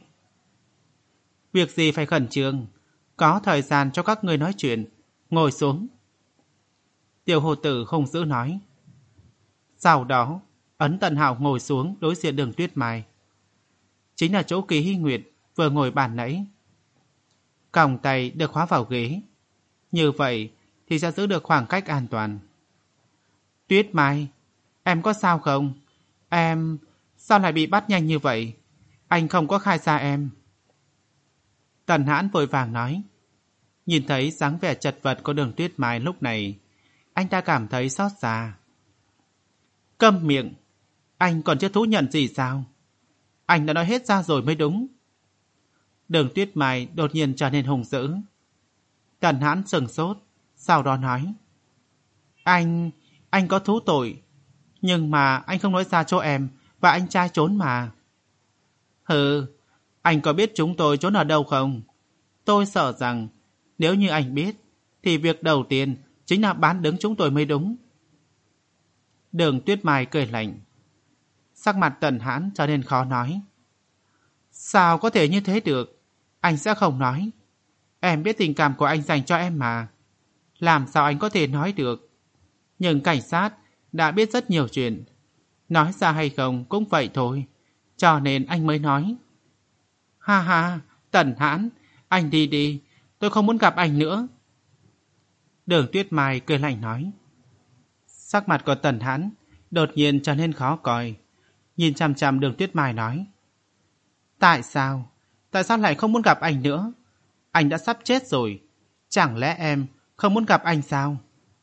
Việc gì phải khẩn trương, có thời gian cho các người nói chuyện. Ngồi xuống. Tiểu Hồ Tử hung dữ nói. Sau đó, ấn Tần Hạo ngồi xuống đối diện Đường Tuyết Mai. Chính là chỗ Kỳ Hy Nguyệt vừa ngồi bàn nãy. Còng tay được khóa vào ghế. Như vậy thì sẽ giữ được khoảng cách an toàn. Tuyết Mai, em có sao không? Em... sao lại bị bắt nhanh như vậy? Anh không có khai ra em. Tần Hãn vội vàng nói. Nhìn thấy dáng vẻ chật vật của Đường Tuyết Mai lúc này, anh ta cảm thấy xót xa. Câm miệng, anh còn chưa thú nhận gì sao? Anh đã nói hết ra rồi mới đúng. Đường Tuyết Mai đột nhiên trở nên hùng dữ. Tần Hãn sừng sốt, sau đó nói. Anh, anh có thú tội, nhưng mà anh không nói ra cho em và anh trai trốn mà. Hừ, anh có biết chúng tôi trốn ở đâu không? Tôi sợ rằng nếu như anh biết, thì việc đầu tiên chính là bán đứng chúng tôi mới đúng. Đường Tuyết Mai cười lạnh. Sắc mặt Tần Hãn trở nên khó nói. Sao có thể như thế được? Anh sẽ không nói. Em biết tình cảm của anh dành cho em mà. Làm sao anh có thể nói được? Nhưng cảnh sát đã biết rất nhiều chuyện. Nói ra hay không cũng vậy thôi. Cho nên anh mới nói. Ha ha, Tần Hãn, anh đi đi. Tôi không muốn gặp anh nữa. Đường Tuyết Mai cười lạnh nói. Sắc mặt của Tần Hãn đột nhiên trở nên khó coi. Nhìn chằm chằm Đường Tuyết Mai nói. Tại sao? Tại sao lại không muốn gặp anh nữa? Anh đã sắp chết rồi. Chẳng lẽ em không muốn gặp anh sao?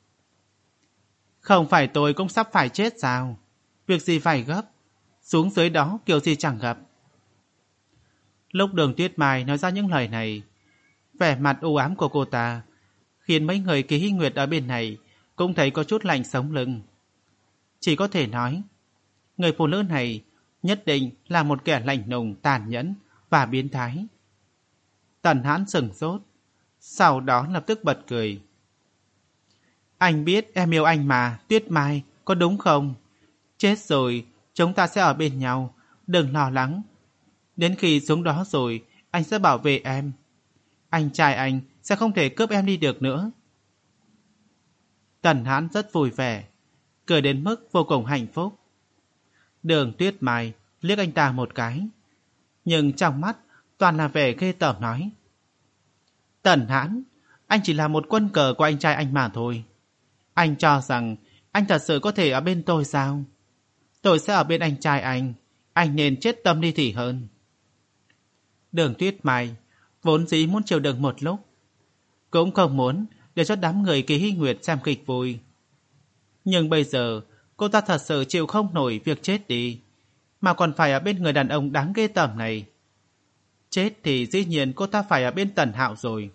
Không phải tôi cũng sắp phải chết sao? Việc gì phải gấp? Xuống dưới đó kiểu gì chẳng gặp. Lúc Đường Tuyết Mai nói ra những lời này, vẻ mặt u ám của cô ta khiến mấy người Kỳ Hy Nguyệt ở bên này cũng thấy có chút lạnh sống lưng. Chỉ có thể nói, người phụ nữ này nhất định là một kẻ lạnh lùng, tàn nhẫn và biến thái. Tần Hãn sửng sốt, sau đó lập tức bật cười. Anh biết em yêu anh mà, Tuyết Mai, có đúng không? Chết rồi, chúng ta sẽ ở bên nhau, đừng lo lắng. Đến khi xuống đó rồi, anh sẽ bảo vệ em. Anh trai anh sẽ không thể cướp em đi được nữa. Tần Hãn rất vui vẻ, cười đến mức vô cùng hạnh phúc. Đường Tuyết Mai liếc anh ta một cái, nhưng trong mắt toàn là vẻ ghê tởm nói. Tần Hãn, anh chỉ là một quân cờ của anh trai anh mà thôi. Anh cho rằng anh thật sự có thể ở bên tôi sao? Tôi sẽ ở bên anh trai anh. Anh nên chết tâm đi thì hơn. Đường Tuyết Mai vốn dĩ muốn chịu đựng một lúc, cũng không muốn để cho đám người Kỳ Hy Nguyệt xem kịch vui. Nhưng bây giờ cô ta thật sự chịu không nổi việc chết đi, mà còn phải ở bên người đàn ông đáng ghê tởm này. Chết thì dĩ nhiên cô ta phải ở bên Tần Hạo rồi.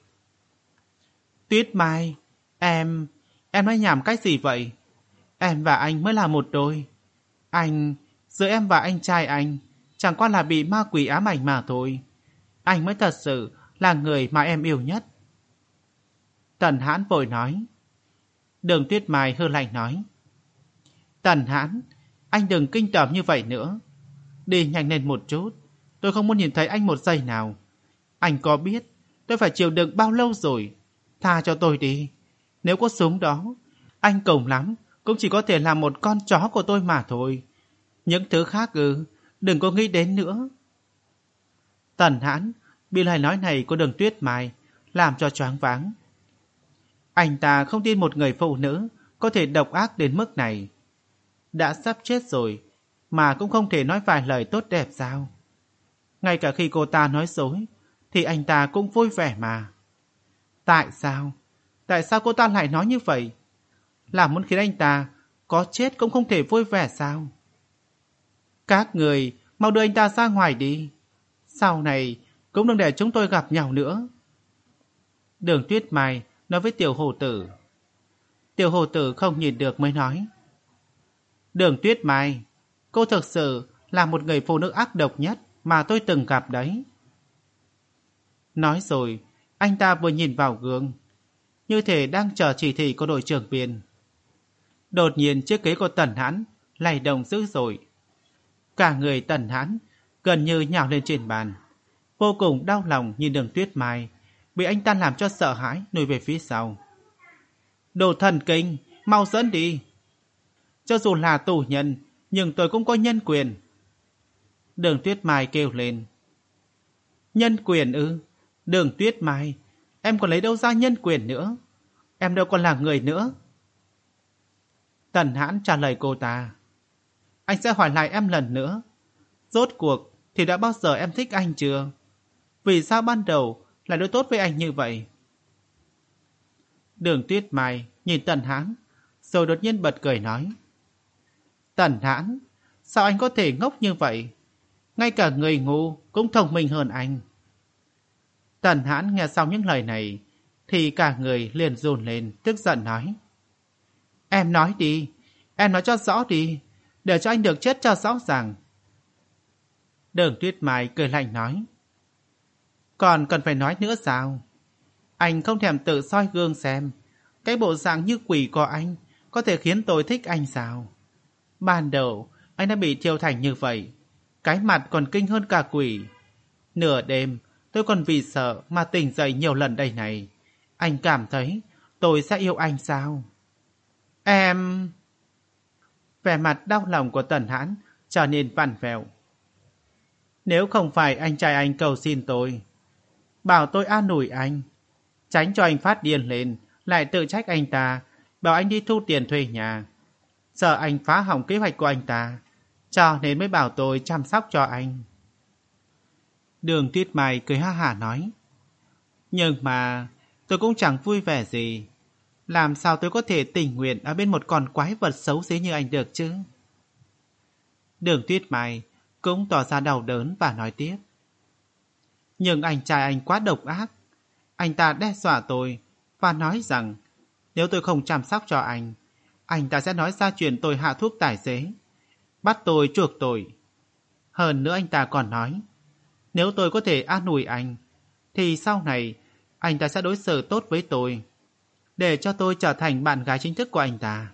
Tuyết Mai, em... em nói nhảm cách gì vậy? Em và anh mới là một đôi. Anh... giữa em và anh trai anh chẳng qua là bị ma quỷ ám ảnh mà thôi. Anh mới thật sự là người mà em yêu nhất. Tần Hãn vội nói. Đường Tuyết Mai hư lạnh nói. Tần Hãn, anh đừng kinh tởm như vậy nữa. Đi nhanh lên một chút. Tôi không muốn nhìn thấy anh một giây nào. Anh có biết tôi phải chịu đựng bao lâu rồi? Tha cho tôi đi. Nếu có súng đó, anh cùng lắm cũng chỉ có thể là một con chó của tôi mà thôi. Những thứ khác ư, đừng có nghĩ đến nữa. Tần Hãn bị lời nói này của Đường Tuyết Mai làm cho choáng váng. Anh ta không tin một người phụ nữ có thể độc ác đến mức này. Đã sắp chết rồi mà cũng không thể nói vài lời tốt đẹp sao? Ngay cả khi cô ta nói dối thì anh ta cũng vui vẻ mà. Tại sao? Tại sao cô ta lại nói như vậy? Là muốn khiến anh ta có chết cũng không thể vui vẻ sao? Các người mau đưa anh ta ra ngoài đi. Sau này cũng đừng để chúng tôi gặp nhau nữa. Đường Tuyết Mai nói với Tiểu Hồ Tử. Tiểu Hồ Tử không nhìn được mới nói. Đường Tuyết Mai, cô thực sự là một người phụ nữ ác độc nhất mà tôi từng gặp đấy. Nói rồi, anh ta vừa nhìn vào gương, như thể đang chờ chỉ thị của đội trưởng Biên. Đột nhiên chiếc ghế của Tần Hãn lay động dữ dội. Cả người Tần Hãn gần như nhào lên trên bàn, vô cùng đau lòng nhìn Đường Tuyết Mai bị anh ta làm cho sợ hãi lùi về phía sau. Đồ thần kinh, mau dẫn đi. Cho dù là tù nhân Nhưng tôi cũng có nhân quyền. Đường Tuyết Mai kêu lên. Nhân quyền ư? Đường Tuyết Mai, em còn lấy đâu ra nhân quyền nữa? Em đâu còn là người nữa. Tần Hãn trả lời cô ta. Anh sẽ hỏi lại em lần nữa. Rốt cuộc thì đã bao giờ em thích anh chưa? Vì sao ban đầu lại đối tốt với anh như vậy? Đường Tuyết Mai nhìn Tần Hãn, rồi đột nhiên bật cười nói. Tần Hãn, sao anh có thể ngốc như vậy? Ngay cả người ngu cũng thông minh hơn anh. Tần Hãn nghe xong những lời này, thì cả người liền run lên, tức giận nói. Em nói đi, em nói cho rõ đi, để cho anh được chết cho rõ ràng. Đường Tuyết Mai cười lạnh nói. Còn cần phải nói nữa sao? Anh không thèm tự soi gương xem, cái bộ dạng như quỷ của anh có thể khiến tôi thích anh sao? Ban đầu anh đã bị thiêu thành như vậy, cái mặt còn kinh hơn cả quỷ. Nửa đêm tôi còn vì sợ mà tỉnh dậy nhiều lần đây này. Anh cảm thấy tôi sẽ yêu anh sao? Em... Vẻ mặt đau lòng của Tần Hãn trở nên vặn vẹo. Nếu không phải anh trai anh cầu xin tôi, bảo tôi an ủi anh, tránh cho anh phát điên lên, lại tự trách anh ta, bảo anh đi thu tiền thuê nhà, sợ anh phá hỏng kế hoạch của anh ta, cho nên mới bảo tôi chăm sóc cho anh. Đường Tuyết Mai cười ha hả nói. Nhưng mà tôi cũng chẳng vui vẻ gì. Làm sao tôi có thể tình nguyện ở bên một con quái vật xấu xí như anh được chứ? Đường Tuyết Mai cũng tỏ ra đau đớn và nói tiếp. Nhưng anh trai anh quá độc ác. Anh ta đe dọa tôi và nói rằng nếu tôi không chăm sóc cho anh, anh ta sẽ nói ra chuyện tôi hạ thuốc tài xế, bắt tôi chuộc tội. Hơn nữa anh ta còn nói, nếu tôi có thể an ủi anh, thì sau này anh ta sẽ đối xử tốt với tôi, để cho tôi trở thành bạn gái chính thức của anh ta.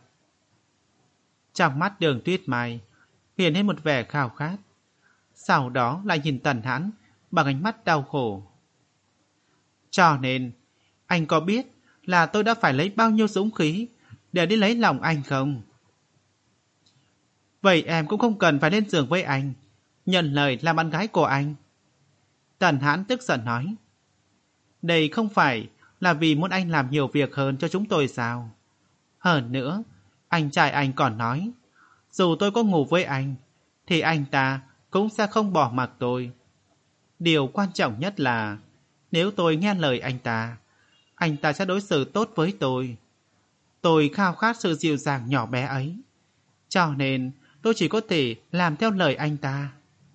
Trong mắt Đường Tuyết Mai hiện lên một vẻ khao khát, sau đó lại nhìn Tần Hãn bằng ánh mắt đau khổ. Cho nên, anh có biết là tôi đã phải lấy bao nhiêu dũng khí để đi lấy lòng anh không? Vậy em cũng không cần phải lên giường với anh, nhận lời làm bạn gái của anh. Tần Hãn tức giận nói. Đây không phải là vì muốn anh làm nhiều việc hơn cho chúng tôi sao? Hơn nữa, anh trai anh còn nói, dù tôi có ngủ với anh, thì anh ta cũng sẽ không bỏ mặc tôi. Điều quan trọng nhất là, nếu tôi nghe lời anh ta, anh ta sẽ đối xử tốt với tôi. Tôi khao khát sự dịu dàng nhỏ bé ấy, cho nên tôi chỉ có thể làm theo lời anh ta.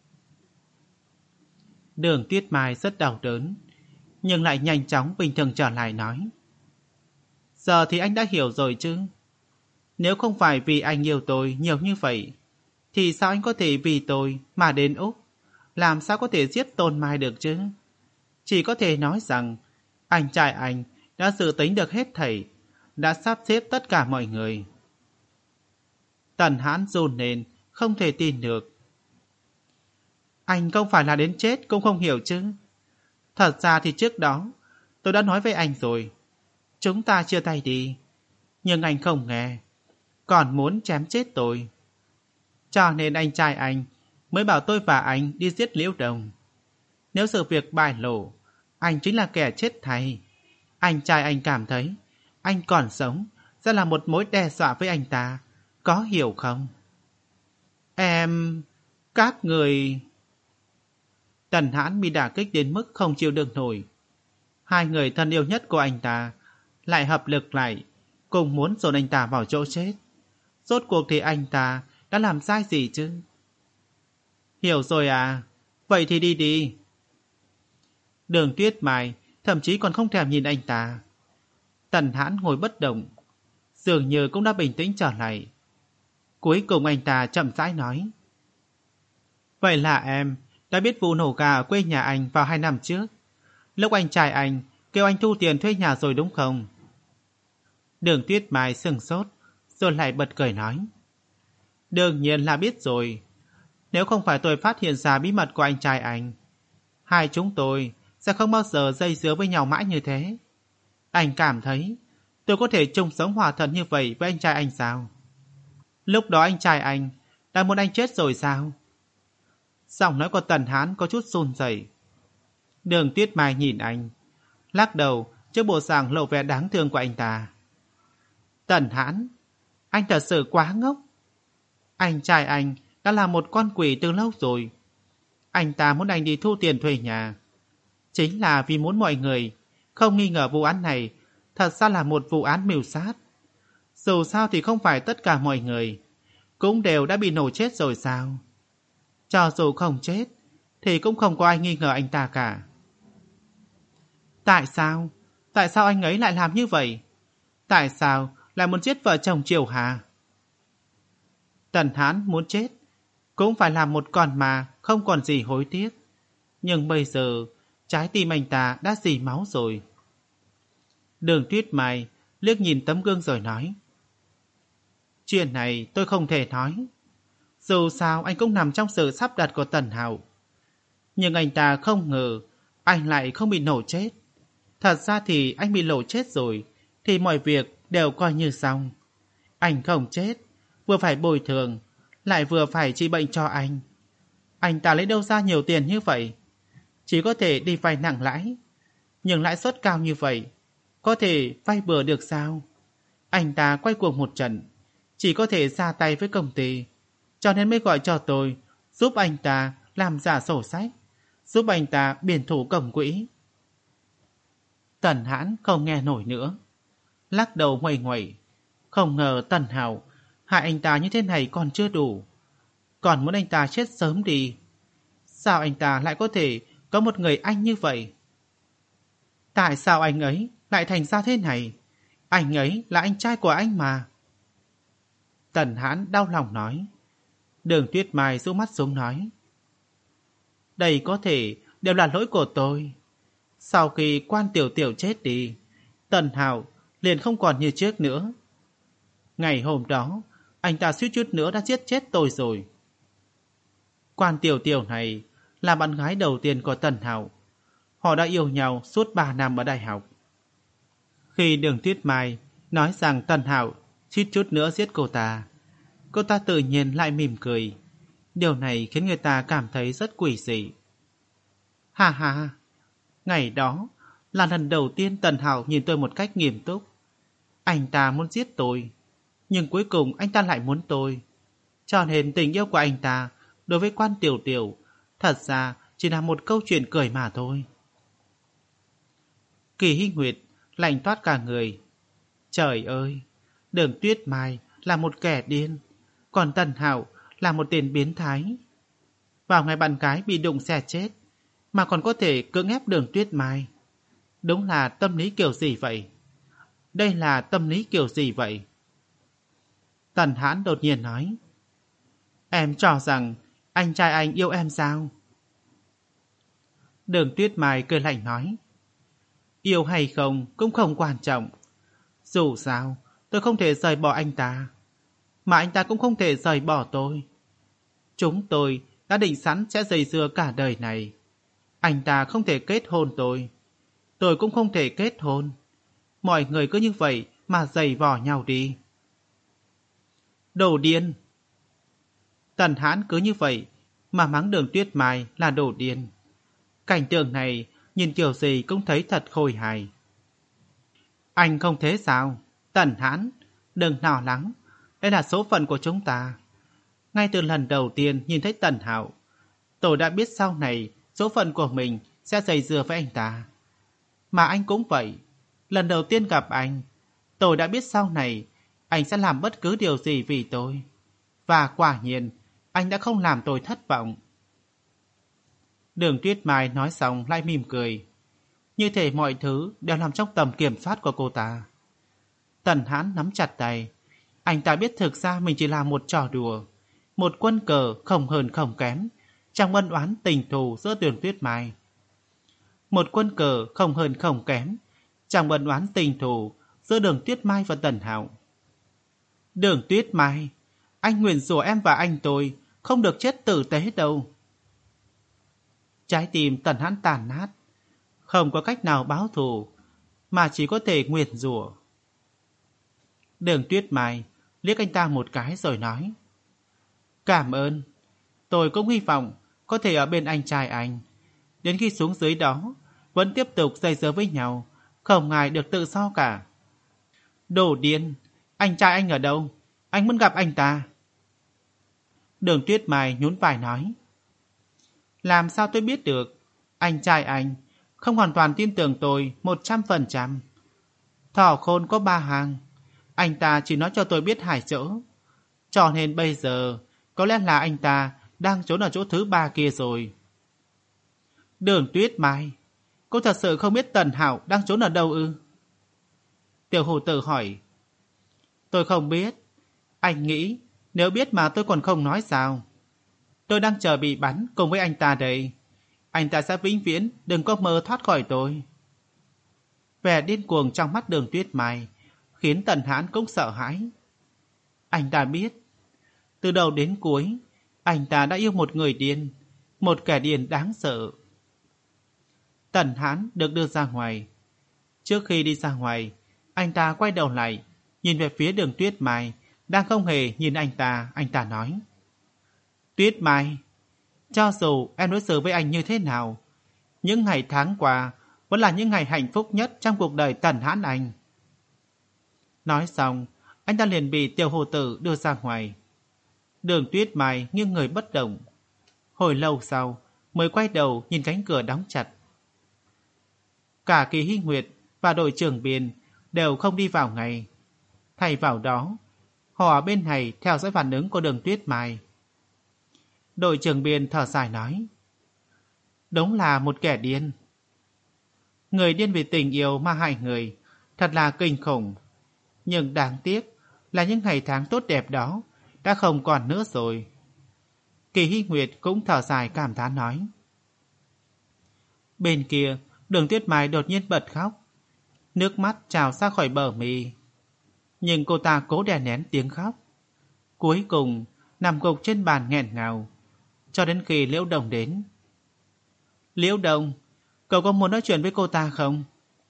Đường Tuyết Mai rất đau đớn, nhưng lại nhanh chóng bình thường trở lại nói. Giờ thì anh đã hiểu rồi chứ. Nếu không phải vì anh yêu tôi nhiều như vậy, thì sao anh có thể vì tôi mà đến Úc? Làm sao có thể giết Tôn Mai được chứ? Chỉ có thể nói rằng anh trai anh đã dự tính được hết thảy, đã sắp xếp tất cả mọi người. Tần Hãn run lên, không thể tin được. Anh không phải là đến chết cũng không hiểu chứ? Thật ra thì trước đó tôi đã nói với anh rồi, chúng ta chia tay đi. Nhưng anh không nghe, còn muốn chém chết tôi. Cho nên anh trai anh mới bảo tôi và anh đi giết Liễu Đồng. Nếu sự việc bại lộ, anh chính là kẻ chết thay. Anh trai anh cảm thấy anh còn sống sẽ là một mối đe dọa với anh ta, có hiểu không? Em... các người... Tần Hãn bị đả kích đến mức không chịu đựng nổi. Hai người thân yêu nhất của anh ta lại hợp lực lại, cùng muốn dồn anh ta vào chỗ chết. Rốt cuộc thì anh ta đã làm sai gì chứ? Hiểu rồi à? Vậy thì đi đi. Đường Tuyết Mai thậm chí còn không thèm nhìn anh ta. Tần Hãn ngồi bất động, dường như cũng đã bình tĩnh trở lại. Cuối cùng anh ta chậm rãi nói. Vậy là em đã biết vụ nổ gà ở quê nhà anh vào hai năm trước. Lúc anh trai anh kêu anh thu tiền thuê nhà rồi đúng không? Đường Tuyết Mai sừng sốt, rồi lại bật cười nói. Đương nhiên là biết rồi. Nếu không phải tôi phát hiện ra bí mật của anh trai anh, hai chúng tôi sẽ không bao giờ dây dưa với nhau mãi như thế. Anh cảm thấy tôi có thể chung sống hòa thuận như vậy với anh trai anh sao? Lúc đó anh trai anh Đã muốn anh chết rồi sao? Giọng nói của Tần Hãn có chút run rẩy. Đường Tuyết Mai nhìn anh, lắc đầu trước bộ dạng lộ vẻ đáng thương của anh ta. Tần Hãn, anh thật sự quá ngốc. Anh trai anh đã là một con quỷ từ lâu rồi. Anh ta muốn anh đi thu tiền thuê nhà, chính là vì muốn mọi người không nghi ngờ vụ án này thật ra là một vụ án mưu sát. Dù sao thì không phải tất cả mọi người cũng đều đã bị nổ chết rồi sao? Cho dù không chết thì cũng không có ai nghi ngờ anh ta cả. Tại sao? Tại sao anh ấy lại làm như vậy? Tại sao lại muốn giết vợ chồng Triều Hà? Tần Hãn muốn chết cũng phải làm một con mà không còn gì hối tiếc. Nhưng bây giờ trái tim anh ta đã dì máu rồi. Đường Tuyết Mai liếc nhìn tấm gương rồi nói: Chuyện này tôi không thể nói. Dù sao anh cũng nằm trong sự sắp đặt của Tần Hạo. Nhưng anh ta không ngờ anh lại không bị nổ chết. Thật ra thì anh bị nổ chết rồi thì mọi việc đều coi như xong. Anh không chết, vừa phải bồi thường, lại vừa phải trị bệnh cho anh. Anh ta lấy đâu ra nhiều tiền như vậy? Chỉ có thể đi vay nặng lãi. Nhưng lãi suất cao như vậy, có thể vay bừa được sao? Anh ta quay cuồng một trận, chỉ có thể ra tay với công ty, cho nên mới gọi cho tôi giúp anh ta làm giả sổ sách, giúp anh ta biển thủ cầm quỹ. Tần Hãn không nghe nổi nữa, lắc đầu nguầy nguậy. Không ngờ Tần Hạo hại anh ta như thế này còn chưa đủ, còn muốn anh ta chết sớm đi. Sao anh ta lại có thể có một người anh như vậy? Tại sao anh ấy lại thành ra thế này? Anh ấy là anh trai của anh mà. Tần Hãn đau lòng nói. Đường Tuyết Mai rũ mắt xuống nói: Đây có thể đều là lỗi của tôi. Sau khi Quan Tiểu Tiểu chết đi, Tần Hạo liền không còn như trước nữa. Ngày hôm đó, anh ta suýt chút nữa đã giết chết tôi rồi. Quan Tiểu Tiểu này là bạn gái đầu tiên của Tần Hạo. Họ đã yêu nhau suốt ba năm ở đại học. Khi Đường Tuyết Mai nói rằng Tần Hạo suýt chút nữa giết cô ta, cô ta tự nhiên lại mỉm cười. Điều này khiến người ta cảm thấy rất quỷ dị. Ha ha, ngày đó là lần đầu tiên Tần Hạo nhìn tôi một cách nghiêm túc. Anh ta muốn giết tôi, nhưng cuối cùng anh ta lại muốn tôi. Cho nên tình yêu của anh ta đối với Quan Tiểu Tiểu thật ra chỉ là một câu chuyện cười mà thôi. Kỳ Hy Nguyệt lạnh toát cả người. Trời ơi, Đường Tuyết Mai là một kẻ điên, còn Tần Hạo là một tên biến thái. Vào ngày bạn gái bị đụng xe chết mà còn có thể cưỡng ép Đường Tuyết Mai. Đúng là tâm lý kiểu gì vậy? Đây là tâm lý kiểu gì vậy? Tần Hãn đột nhiên nói: Em cho rằng anh trai anh yêu em sao? Đường Tuyết Mai cười lạnh nói: Yêu hay không cũng không quan trọng. Dù sao tôi không thể rời bỏ anh ta, mà anh ta cũng không thể rời bỏ tôi. Chúng tôi đã định sẵn sẽ dây dưa cả đời này. Anh ta không thể kết hôn tôi, tôi cũng không thể kết hôn. Mọi người cứ như vậy mà giày vò nhau đi. Đồ điên! Tần Hãn cứ như vậy mà mắng Đường Tuyết Mai là đồ điên. Cảnh tượng này nhìn kiểu gì cũng thấy thật khôi hài. Anh không thế sao? Tần Hãn, đừng lo lắng, đây là số phận của chúng ta. Ngay từ lần đầu tiên nhìn thấy Tần Hạo, tôi đã biết sau này số phận của mình sẽ dây dưa với anh ta. Mà anh cũng vậy. Lần đầu tiên gặp anh, tôi đã biết sau này anh sẽ làm bất cứ điều gì vì tôi. Và quả nhiên, anh đã không làm tôi thất vọng. Đường Tuyết Mai nói xong lại mỉm cười. Như thể mọi thứ đều nằm trong tầm kiểm soát của cô ta. Tần Hãn nắm chặt tay. Anh ta biết thực ra mình chỉ là một trò đùa, một quân cờ không hơn không kém trong ân oán tình thù giữa Đường Tuyết Mai. Một quân cờ không hơn không kém trong ân oán tình thù giữa Đường Tuyết Mai và Tần Hạo. Đường Tuyết Mai, anh nguyền rủa em và anh tôi không được chết tử tế đâu. Trái tim Tần Hãn tàn nát, không có cách nào báo thù, mà chỉ có thể nguyền rủa. Đường Tuyết Mai liếc anh ta một cái rồi nói: Cảm ơn. Tôi cũng hy vọng có thể ở bên anh trai anh. Đến khi xuống dưới đó, vẫn tiếp tục dây dưa với nhau, không ai được tự do cả. Đồ điên, anh trai anh ở đâu? Anh muốn gặp anh ta. Đường Tuyết Mai nhún vai nói. Làm sao tôi biết được? Anh trai anh không hoàn toàn tin tưởng tôi một trăm phần trăm. Thỏ khôn có ba hàng. Anh ta chỉ nói cho tôi biết hai chỗ. Cho nên bây giờ, có lẽ là anh ta đang trốn ở chỗ thứ ba kia rồi. Đường Tuyết Mai, cô thật sự không biết Tần Hạo đang trốn ở đâu ư? Tiểu Hổ Tử hỏi. Tôi không biết. Anh nghĩ nếu biết mà tôi còn không nói sao? Tôi đang chờ bị bắn cùng với anh ta đây. Anh ta sẽ vĩnh viễn đừng có mơ thoát khỏi tôi. Vẻ điên cuồng trong mắt Đường Tuyết Mai khiến Tần Hãn cũng sợ hãi. Anh ta biết, từ đầu đến cuối, anh ta đã yêu một người điên, một kẻ điên đáng sợ. Tần Hãn được đưa ra ngoài. Trước khi đi ra ngoài, anh ta quay đầu lại, nhìn về phía Đường Tuyết Mai, đang không hề nhìn anh ta, anh ta nói. Tuyết Mai, cho dù em đối xử với anh như thế nào, những ngày tháng qua vẫn là những ngày hạnh phúc nhất trong cuộc đời Tần Hãn anh. Nói xong, anh ta liền bị Tiểu Hồ Tử đưa ra ngoài. Đường Tuyết Mai nghiêng người bất động. Hồi lâu sau, mới quay đầu nhìn cánh cửa đóng chặt. Cả Kỳ Hy Nguyệt và đội trưởng Biên đều không đi vào ngay. Thay vào đó, họ ở bên này theo dõi phản ứng của Đường Tuyết Mai. Đội trưởng Biên thở dài nói. Đúng là một kẻ điên. Người điên vì tình yêu mà hại người, thật là kinh khủng. Nhưng đáng tiếc là những ngày tháng tốt đẹp đó đã không còn nữa rồi. Kỳ Hy Nguyệt cũng thở dài cảm thán nói. Bên kia, Đường Tuyết Mai đột nhiên bật khóc. Nước mắt trào ra khỏi bờ mi. Nhưng cô ta cố đè nén tiếng khóc. Cuối cùng, nằm gục trên bàn nghẹn ngào. Cho đến khi Liễu Đồng đến. Liễu Đồng, cậu có muốn nói chuyện với cô ta không?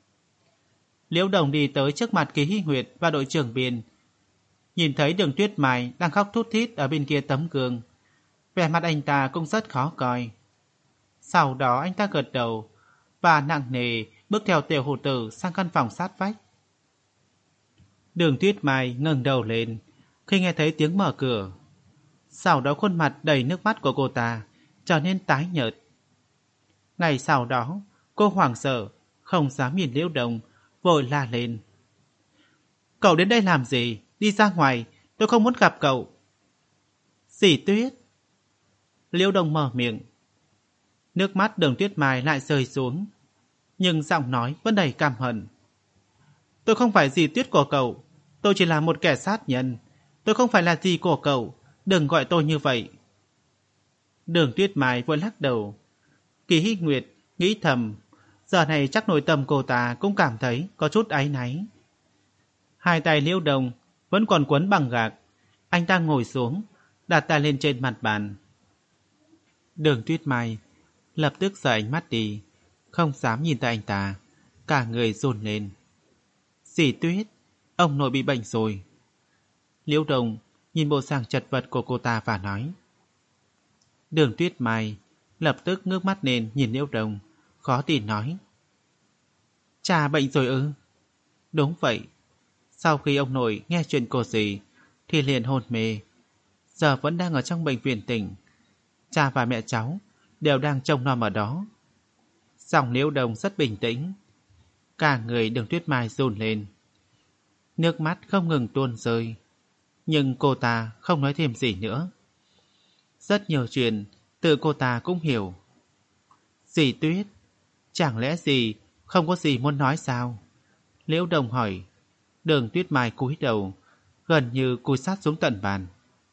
Liễu Đồng đi tới trước mặt Kỳ Hy Nguyệt và đội trưởng Biên. Nhìn thấy Đường Tuyết Mai đang khóc thút thít ở bên kia tấm gương. Vẻ mặt anh ta cũng rất khó coi. Sau đó anh ta gật đầu và nặng nề bước theo Tiểu Hổ Tử sang căn phòng sát vách. Đường Tuyết Mai ngẩng đầu lên khi nghe thấy tiếng mở cửa. Sau đó khuôn mặt đầy nước mắt của cô ta trở nên tái nhợt. Ngày sau đó, cô hoảng sợ, không dám nhìn Liễu Đồng, vội la lên. Cậu đến đây làm gì? Đi ra ngoài, tôi không muốn gặp cậu. Dì Tuyết. Liễu Đồng mở miệng. Nước mắt Đường Tuyết Mai lại rơi xuống, nhưng giọng nói vẫn đầy căm hận. Tôi không phải dì Tuyết của cậu, tôi chỉ là một kẻ sát nhân. Tôi không phải là dì của cậu, đừng gọi tôi như vậy. Đường Tuyết Mai vội lắc đầu. Kỳ Hy Nguyệt nghĩ thầm, giờ này chắc nội tâm cô ta cũng cảm thấy có chút áy náy. Hai tay Liễu Đồng vẫn còn quấn bằng gạc. Anh ta ngồi xuống, đặt tay lên trên mặt bàn. Đường Tuyết Mai lập tức rời ánh mắt đi, không dám nhìn tới anh ta, cả người run lên. Dì Tuyết, ông nội bị bệnh rồi. Liễu Đồng nhìn bộ dạng chật vật của cô ta và nói. Đường Tuyết Mai lập tức ngước mắt lên nhìn Liễu Đồng, khó tin nói. Cha bệnh rồi ư? Đúng vậy. Sau khi ông nội nghe chuyện cô dì thì liền hôn mê, giờ vẫn đang ở trong bệnh viện tỉnh. Cha và mẹ cháu đều đang trông nom ở đó. Giọng Liễu Đồng rất bình tĩnh. Cả người Đường Tuyết Mai run lên. Nước mắt không ngừng tuôn rơi. Nhưng cô ta không nói thêm gì nữa. Rất nhiều chuyện tự cô ta cũng hiểu. Dì Tuyết, chẳng lẽ dì không có gì muốn nói sao? Liễu Đồng hỏi. Đường Tuyết Mai cúi đầu, gần như cúi sát xuống tận bàn.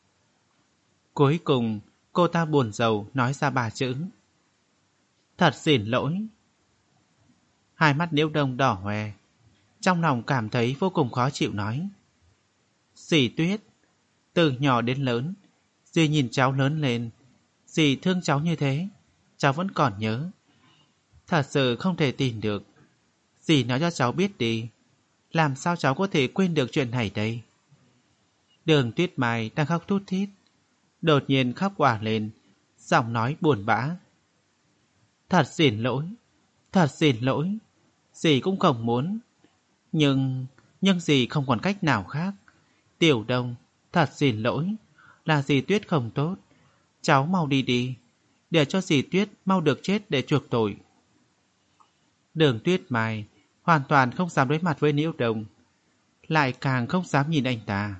Cuối cùng cô ta buồn rầu nói ra ba chữ. Thật xin lỗi. Hai mắt Liễu Đồng đỏ hoe, trong lòng cảm thấy vô cùng khó chịu nói. Dì Tuyết, từ nhỏ đến lớn, dì nhìn cháu lớn lên, dì thương cháu như thế, cháu vẫn còn nhớ. Thật sự không thể tin được. Dì nói cho cháu biết đi, làm sao cháu có thể quên được chuyện này đây? Đường Tuyết Mai đang khóc thút thít. đột nhiên khóc òa lên, giọng nói buồn bã. Thật xin lỗi, thật xin lỗi, dì cũng không muốn. Nhưng, nhưng dì không còn cách nào khác. Tiểu Đông, thật xin lỗi, là dì Tuyết không tốt. Cháu mau đi đi, để cho dì Tuyết mau được chết để chuộc tội. Đường Tuyết Mai hoàn toàn không dám đối mặt với Liễu Đồng, lại càng không dám nhìn anh ta.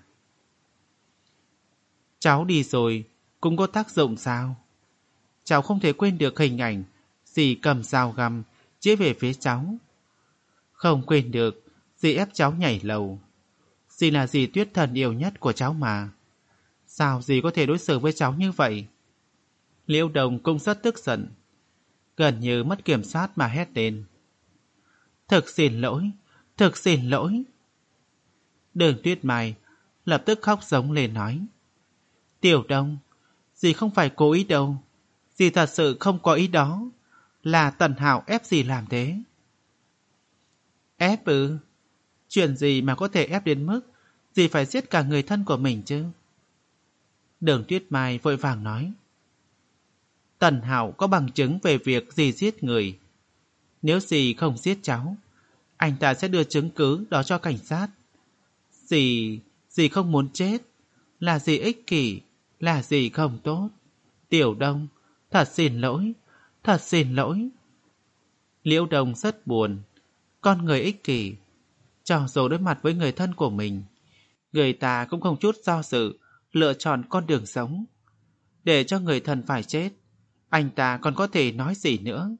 Cháu đi rồi, cũng có tác dụng sao? Cháu không thể quên được hình ảnh dì cầm dao găm chĩa về phía cháu. Không quên được dì ép cháu nhảy lầu. Dì là dì Tuyết thần yêu nhất của cháu mà. Sao dì có thể đối xử với cháu như vậy? Liễu Đồng cũng rất tức giận, gần như mất kiểm soát mà hét lên. Thực xin lỗi, thực xin lỗi. Đường Tuyết Mai lập tức khóc giống lên nói. Tiểu Đông, dì không phải cố ý đâu. Dì thật sự không có ý đó. Là Tần Hạo ép dì làm thế. Ép ư? Chuyện gì mà có thể ép đến mức dì phải giết cả người thân của mình chứ? Đường Tuyết Mai vội vàng nói. Tần Hạo có bằng chứng về việc dì giết người. Nếu dì không giết cháu, anh ta sẽ đưa chứng cứ đó cho cảnh sát. Dì, dì không muốn chết. Là dì ích kỷ, là dì không tốt. Tiểu Đông, thật xin lỗi, thật xin lỗi. Liễu Đông rất buồn. Con người ích kỷ, cho dù đối mặt với người thân của mình, người ta cũng không chút do dự lựa chọn con đường sống. Để cho người thân phải chết, anh ta còn có thể nói gì nữa?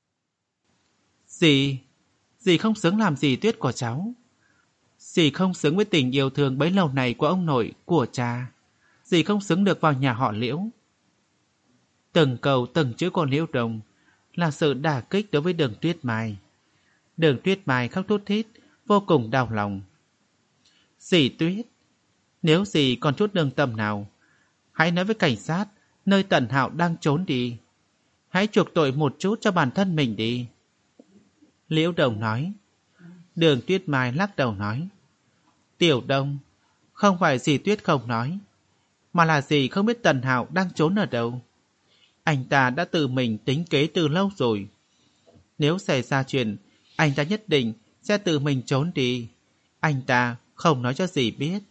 Dì, dì không xứng làm dì Tuyết của cháu. Dì không xứng với tình yêu thương bấy lâu này của ông nội, của cha. Dì không xứng được vào nhà họ Liễu. Từng câu từng chữ của Liễu Đồng là sự đả kích đối với Đường Tuyết Mai. Đường Tuyết Mai khóc thút thít, vô cùng đau lòng. Dì Tuyết, nếu dì còn chút lương tâm nào, hãy nói với cảnh sát nơi Tần Hạo đang trốn đi. Hãy chuộc tội một chút cho bản thân mình đi. Liễu Đồng nói. Đường Tuyết Mai lắc đầu nói. Tiểu Đông, không phải dì Tuyết không nói, mà là dì không biết Tần Hạo đang trốn ở đâu. Anh ta đã tự mình tính kế từ lâu rồi. Nếu xảy ra chuyện, anh ta nhất định sẽ tự mình trốn đi. Anh ta không nói cho dì biết.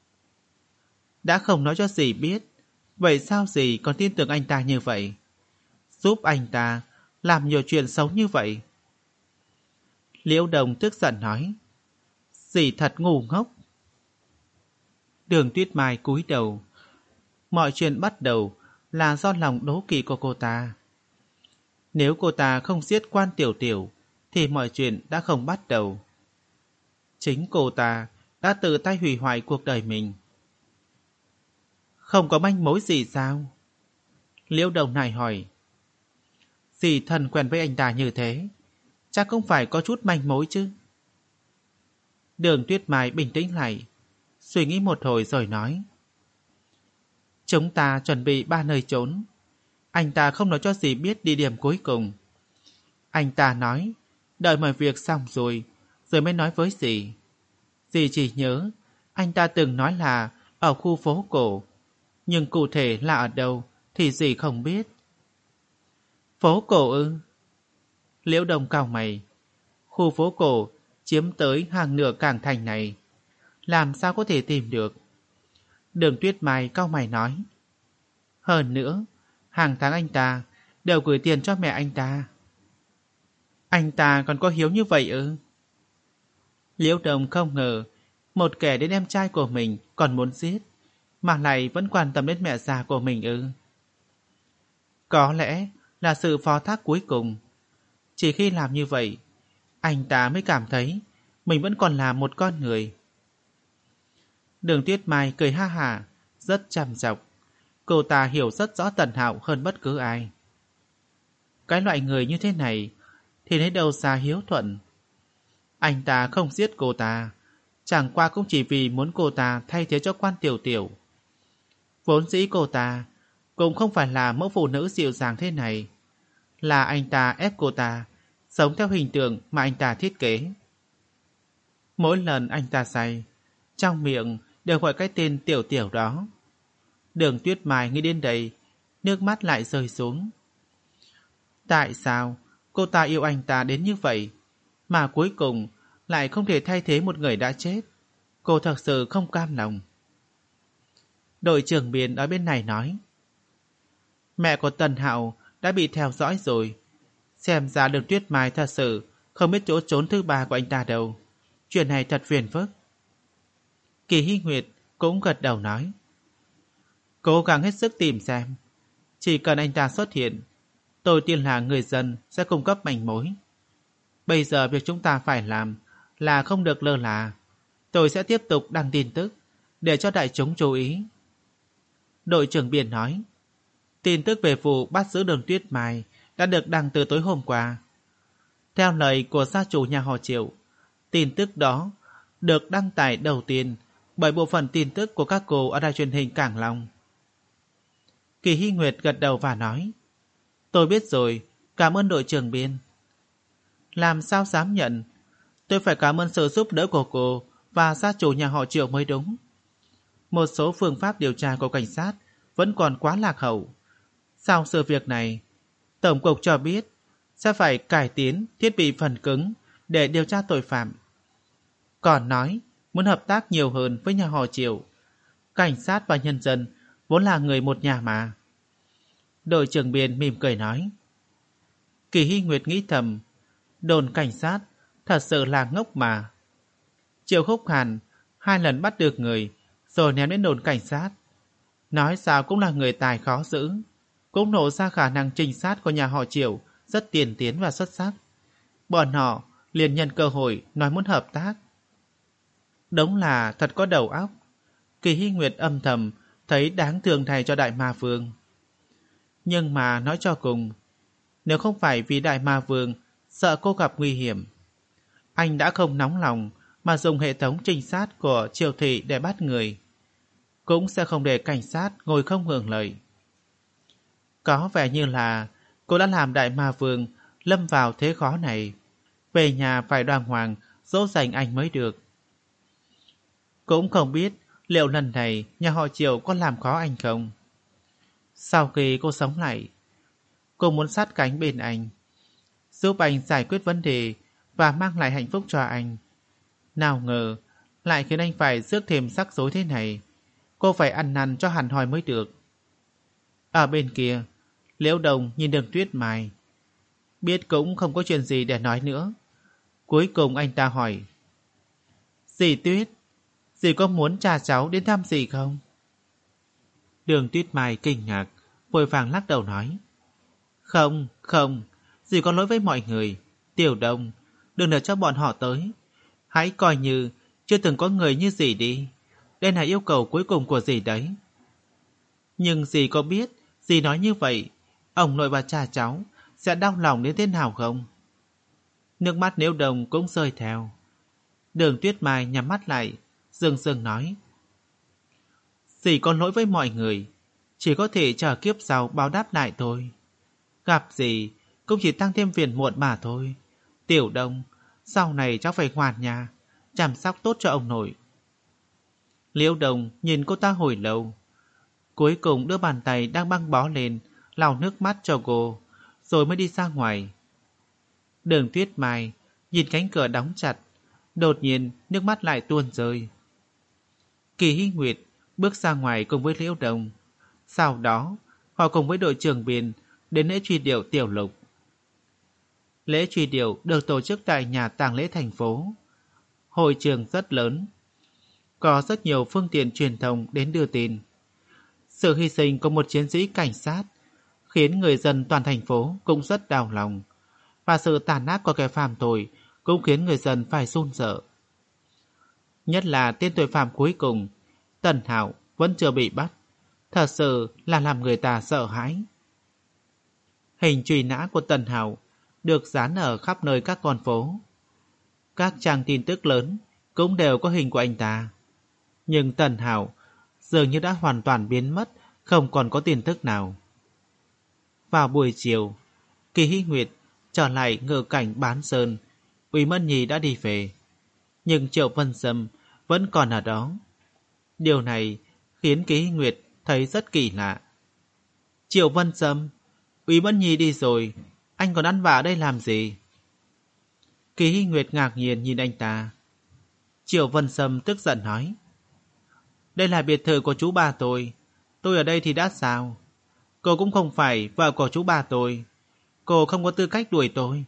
Đã không nói cho dì biết, vậy sao dì còn tin tưởng anh ta như vậy? Giúp anh ta làm nhiều chuyện xấu như vậy. Liễu Đồng tức giận nói. Dì thật ngu ngốc. Đường Tuyết Mai cúi đầu. Mọi chuyện bắt đầu là do lòng đố kỵ của cô ta. Nếu cô ta không giết Quan Tiểu Tiểu thì mọi chuyện đã không bắt đầu. Chính cô ta đã tự tay hủy hoại cuộc đời mình. Không có manh mối gì sao? Liễu Đồng này hỏi. Dì thân quen với anh ta như thế, chắc không phải có chút manh mối chứ? Đường Tuyết Mai bình tĩnh lại, suy nghĩ một hồi rồi nói. Chúng ta chuẩn bị ba nơi trốn. Anh ta không nói cho dì biết địa điểm cuối cùng. Anh ta nói đợi mọi việc xong rồi Rồi mới nói với dì. Dì chỉ nhớ anh ta từng nói là ở khu phố cổ, nhưng cụ thể là ở đâu thì dì không biết. Phố cổ ư? Liễu Đồng cau mày. Khu phố cổ chiếm tới hàng nửa cảng thành này, làm sao có thể tìm được? Đường Tuyết Mai cau mày nói. Hơn nữa, hàng tháng anh ta đều gửi tiền cho mẹ anh ta. Anh ta còn có hiếu như vậy ư? Liễu Đồng không ngờ một kẻ đến em trai của mình còn muốn giết, mà lại vẫn quan tâm đến mẹ già của mình ư? Có lẽ là sự phó thác cuối cùng. Chỉ khi làm như vậy, anh ta mới cảm thấy mình vẫn còn là một con người. Đường Tuyết Mai cười ha hả, rất chăm chọc. Cô ta hiểu rất rõ Tần Hạo hơn bất cứ ai. Cái loại người như thế này thì lấy đâu ra hiếu thuận. Anh ta không giết cô ta, chẳng qua cũng chỉ vì muốn cô ta thay thế cho Quan Tiểu Tiểu. Vốn dĩ cô ta cũng không phải là mẫu phụ nữ dịu dàng thế này, là anh ta ép cô ta sống theo hình tượng mà anh ta thiết kế. Mỗi lần anh ta say, trong miệng đều gọi cái tên Tiểu Tiểu đó. Đường Tuyết Mai nghĩ đến đây, nước mắt lại rơi xuống. Tại sao cô ta yêu anh ta đến như vậy, mà cuối cùng lại không thể thay thế một người đã chết? Cô thật sự không cam lòng. Đội trưởng Biên ở bên này nói, mẹ của Tần Hạo đã bị theo dõi rồi. Xem ra Đường Tuyết Mai thật sự không biết chỗ trốn thứ ba của anh ta đâu. Chuyện này thật phiền phức. Kỳ Hy Nguyệt cũng gật đầu nói, cố gắng hết sức tìm xem. Chỉ cần anh ta xuất hiện, tôi tin là người dân sẽ cung cấp manh mối. Bây giờ việc chúng ta phải làm là không được lơ là. Tôi sẽ tiếp tục đăng tin tức để cho đại chúng chú ý. Đội trưởng Biên nói, tin tức về vụ bắt giữ Đường Tuyết Mai đã được đăng từ tối hôm qua. Theo lời của gia chủ nhà họ Triệu, tin tức đó được đăng tải đầu tiên bởi bộ phận tin tức của các cô ở đài truyền hình Cảng Long. Kỳ Hy Nguyệt gật đầu và nói, tôi biết rồi, cảm ơn đội trưởng Biên. Làm sao dám nhận, tôi phải cảm ơn sự giúp đỡ của cô và gia chủ nhà họ Triệu mới đúng. Một số phương pháp điều tra của cảnh sát vẫn còn quá lạc hậu. Sau sự việc này, Tổng cục cho biết sẽ phải cải tiến thiết bị phần cứng để điều tra tội phạm. Còn nói muốn hợp tác nhiều hơn với nhà họ Triệu. Cảnh sát và nhân dân vốn là người một nhà mà. Đội trưởng Biên mỉm cười nói. Kỳ Hy Nguyệt nghĩ thầm, đồn cảnh sát thật sự là ngốc mà. Triệu Khúc Hàn hai lần bắt được người rồi ném đến đồn cảnh sát. Nói sao cũng là người tài khó giữ, cũng nổ ra khả năng trinh sát của nhà họ Triệu rất tiên tiến và xuất sắc. Bọn họ liền nhân cơ hội nói muốn hợp tác. Đúng là thật có đầu óc. Kỳ Hy Nguyệt âm thầm thấy đáng thương thay cho Đại Ma Vương. Nhưng mà nói cho cùng, nếu không phải vì Đại Ma Vương sợ cô gặp nguy hiểm, anh đã không nóng lòng mà dùng hệ thống trinh sát của Triều Thị để bắt người, cũng sẽ không để cảnh sát ngồi không hưởng lợi. Có vẻ như là cô đã làm Đại Ma Vương lâm vào thế khó này, về nhà phải đàng hoàng dỗ dành anh mới được. Cũng không biết liệu lần này nhà họ Triệu có làm khó anh không. Sau khi cô sống lại, cô muốn sát cánh bên anh, giúp anh giải quyết vấn đề và mang lại hạnh phúc cho anh. Nào ngờ lại khiến anh phải rước thêm rắc rối thế này. Cô phải ăn năn cho hẳn hoi mới được. Ở bên kia, Liễu Đồng nhìn Đường Tuyết Mai, biết cũng không có chuyện gì để nói nữa. Cuối cùng anh ta hỏi, dì Tuyết, dì có muốn cha cháu đến thăm dì không? Đường Tuyết Mai kinh ngạc, vội vàng lắc đầu nói, không, không, dì có lỗi với mọi người. Tiểu Đông, đừng để cho bọn họ tới. Hãy coi như chưa từng có người như dì đi. Đây là yêu cầu cuối cùng của dì đấy. Nhưng dì có biết dì nói như vậy, ông nội và cha cháu sẽ đau lòng đến thế nào không? Nước mắt Liễu Đồng cũng rơi theo. Đường Tuyết Mai nhắm mắt lại, dừng dừng nói, dì có lỗi với mọi người, chỉ có thể chờ kiếp sau báo đáp lại thôi. Gặp dì cũng chỉ tăng thêm phiền muộn mà thôi. Tiểu Đông, sau này cháu phải ngoan nhà, chăm sóc tốt cho ông nội. Liễu Đồng nhìn cô ta hồi lâu, cuối cùng đưa bàn tay đang băng bó lên lau nước mắt cho cô, rồi mới đi ra ngoài. Đường Tuyết Mai nhìn cánh cửa đóng chặt, đột nhiên nước mắt lại tuôn rơi. Kỳ Hy Nguyệt bước ra ngoài cùng với Liễu Đồng. Sau đó họ cùng với đội trưởng Biên đến lễ truy điệu Tiểu Lục. Lễ truy điệu được tổ chức tại nhà tang lễ thành phố. Hội trường rất lớn, có rất nhiều phương tiện truyền thông đến đưa tin. Sự hy sinh của một chiến sĩ cảnh sát khiến người dân toàn thành phố cũng rất đau lòng, và sự tàn ác của kẻ phạm tội cũng khiến người dân phải run sợ. Nhất là tên tội phạm cuối cùng, Tần Hạo, vẫn chưa bị bắt, thật sự là làm người ta sợ hãi. Hình truy nã của Tần Hạo được dán ở khắp nơi các con phố. Các trang tin tức lớn cũng đều có hình của anh ta. Nhưng Tần Hạo dường như đã hoàn toàn biến mất, không còn có tin tức nào. Vào buổi chiều, Kỳ Hy Nguyệt trở lại ngự cảnh Bán Sơn. Ủy Mân Nhi đã đi về, nhưng Triệu Vân Sâm vẫn còn ở đó. Điều này khiến Kỳ Hy Nguyệt thấy rất kỳ lạ. Triệu Vân Sâm, Úy Mẫn Nhi đi rồi, anh còn ăn vạ ở đây làm gì? Kỳ Hy Nguyệt ngạc nhiên nhìn anh ta. Triệu Vân Sâm tức giận nói. Đây là biệt thự của chú ba tôi, tôi ở đây thì đã sao? Cô cũng không phải vợ của chú ba tôi, cô không có tư cách đuổi tôi.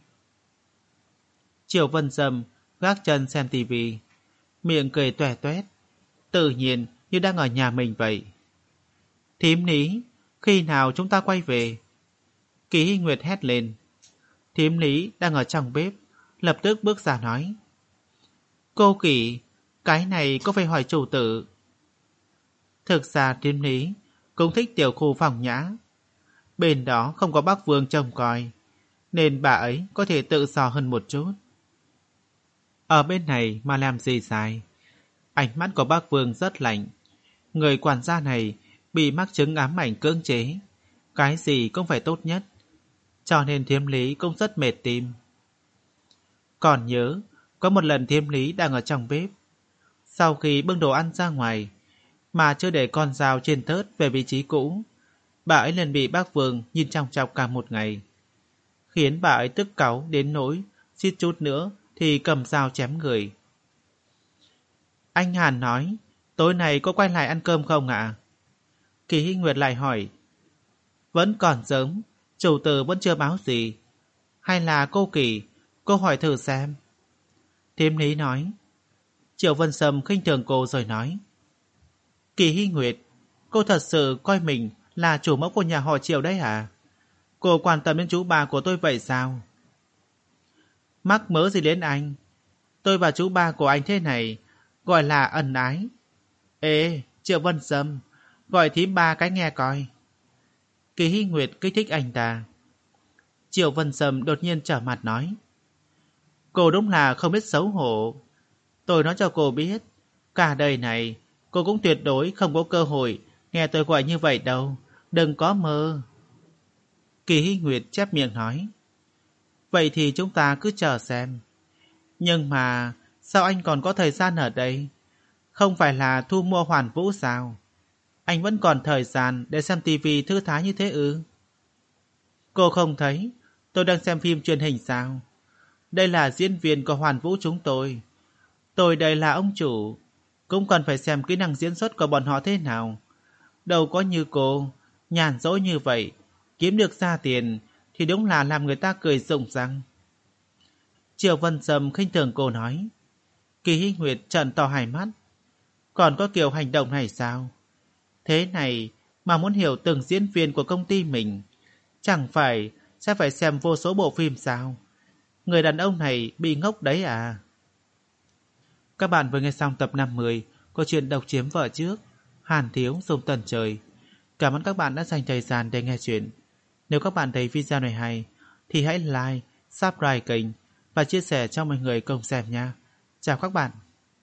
Triệu Vân Sâm gác chân xem tivi, miệng cười toét toét, tự nhiên như đang ở nhà mình vậy. Thím Lý, khi nào chúng ta quay về? Kỳ Hy Nguyệt hét lên. Thím Lý đang ở trong bếp, lập tức bước ra nói. Cô Kỳ, cái này có phải hỏi chủ tử. Thực ra thím Lý cũng thích tiểu khu phòng nhã. Bên đó không có bác Vương trông coi, nên bà ấy có thể tự do hơn một chút. Ở bên này mà làm gì sai? Ánh mắt của bác Vương rất lạnh. Người quản gia này bị mắc chứng ám ảnh cưỡng chế, cái gì cũng phải tốt nhất, cho nên Thiêm Lý cũng rất mệt tim. Còn nhớ, có một lần Thiêm Lý đang ở trong bếp, sau khi bưng đồ ăn ra ngoài, mà chưa để con dao trên thớt về vị trí cũ, bà ấy liền bị bác Vương nhìn chòng chọc cả một ngày, khiến bà ấy tức cáu đến nỗi suýt chút nữa thì cầm dao chém người. Anh Hàn nói, tối nay có quay lại ăn cơm không ạ? Kỳ Hy Nguyệt lại hỏi. Vẫn còn sớm, chủ tử vẫn chưa báo gì. Hay là cô Kỳ, cô hỏi thử xem. Thiêm Lý nói. Triệu Vân Sâm khinh thường cô rồi nói. Kỳ Hy Nguyệt, cô thật sự coi mình là chủ mẫu của nhà họ Triệu đấy à? Cô quan tâm đến chú bà của tôi vậy sao? Mắc mớ gì đến anh? Tôi và chú ba của anh thế này gọi là ân ái. Ê, Triệu Vân Sâm, gọi thím ba cái nghe coi. Kỳ Hy Nguyệt kích thích anh ta. Triệu Vân Sâm đột nhiên trở mặt nói. Cô đúng là không biết xấu hổ. Tôi nói cho cô biết, cả đời này cô cũng tuyệt đối không có cơ hội nghe tôi gọi như vậy đâu. Đừng có mơ. Kỳ Hy Nguyệt chép miệng nói. Vậy thì chúng ta cứ chờ xem. Nhưng mà sao anh còn có thời gian ở đây? Không phải là thu mua hoàn vũ sao? Anh vẫn còn thời gian để xem tivi thư thái như thế ư? Cô không thấy tôi đang xem phim truyền hình sao? Đây là diễn viên của Hoàn Vũ chúng tôi. Tôi đây là ông chủ, cũng cần phải xem kỹ năng diễn xuất của bọn họ thế nào. Đâu có như cô, nhàn rỗi như vậy, kiếm được ra tiền thì đúng là làm người ta cười rụng răng. Triệu Vân Sâm khinh thường cô nói. Kỳ Hy Nguyệt trợn to hai mắt. Còn có kiểu hành động này sao? Thế này mà muốn hiểu từng diễn viên của công ty mình, chẳng phải sẽ phải xem vô số bộ phim sao? Người đàn ông này bị ngốc đấy à? Các bạn vừa nghe xong tập năm mươi của truyện Độc Chiếm Vợ Trước, Hàn Thiếu Dung Tần Trời. Cảm ơn các bạn đã dành thời gian để nghe chuyện. Nếu các bạn thấy video này hay thì hãy like, subscribe kênh và chia sẻ cho mọi người cùng xem nha. Chào các bạn.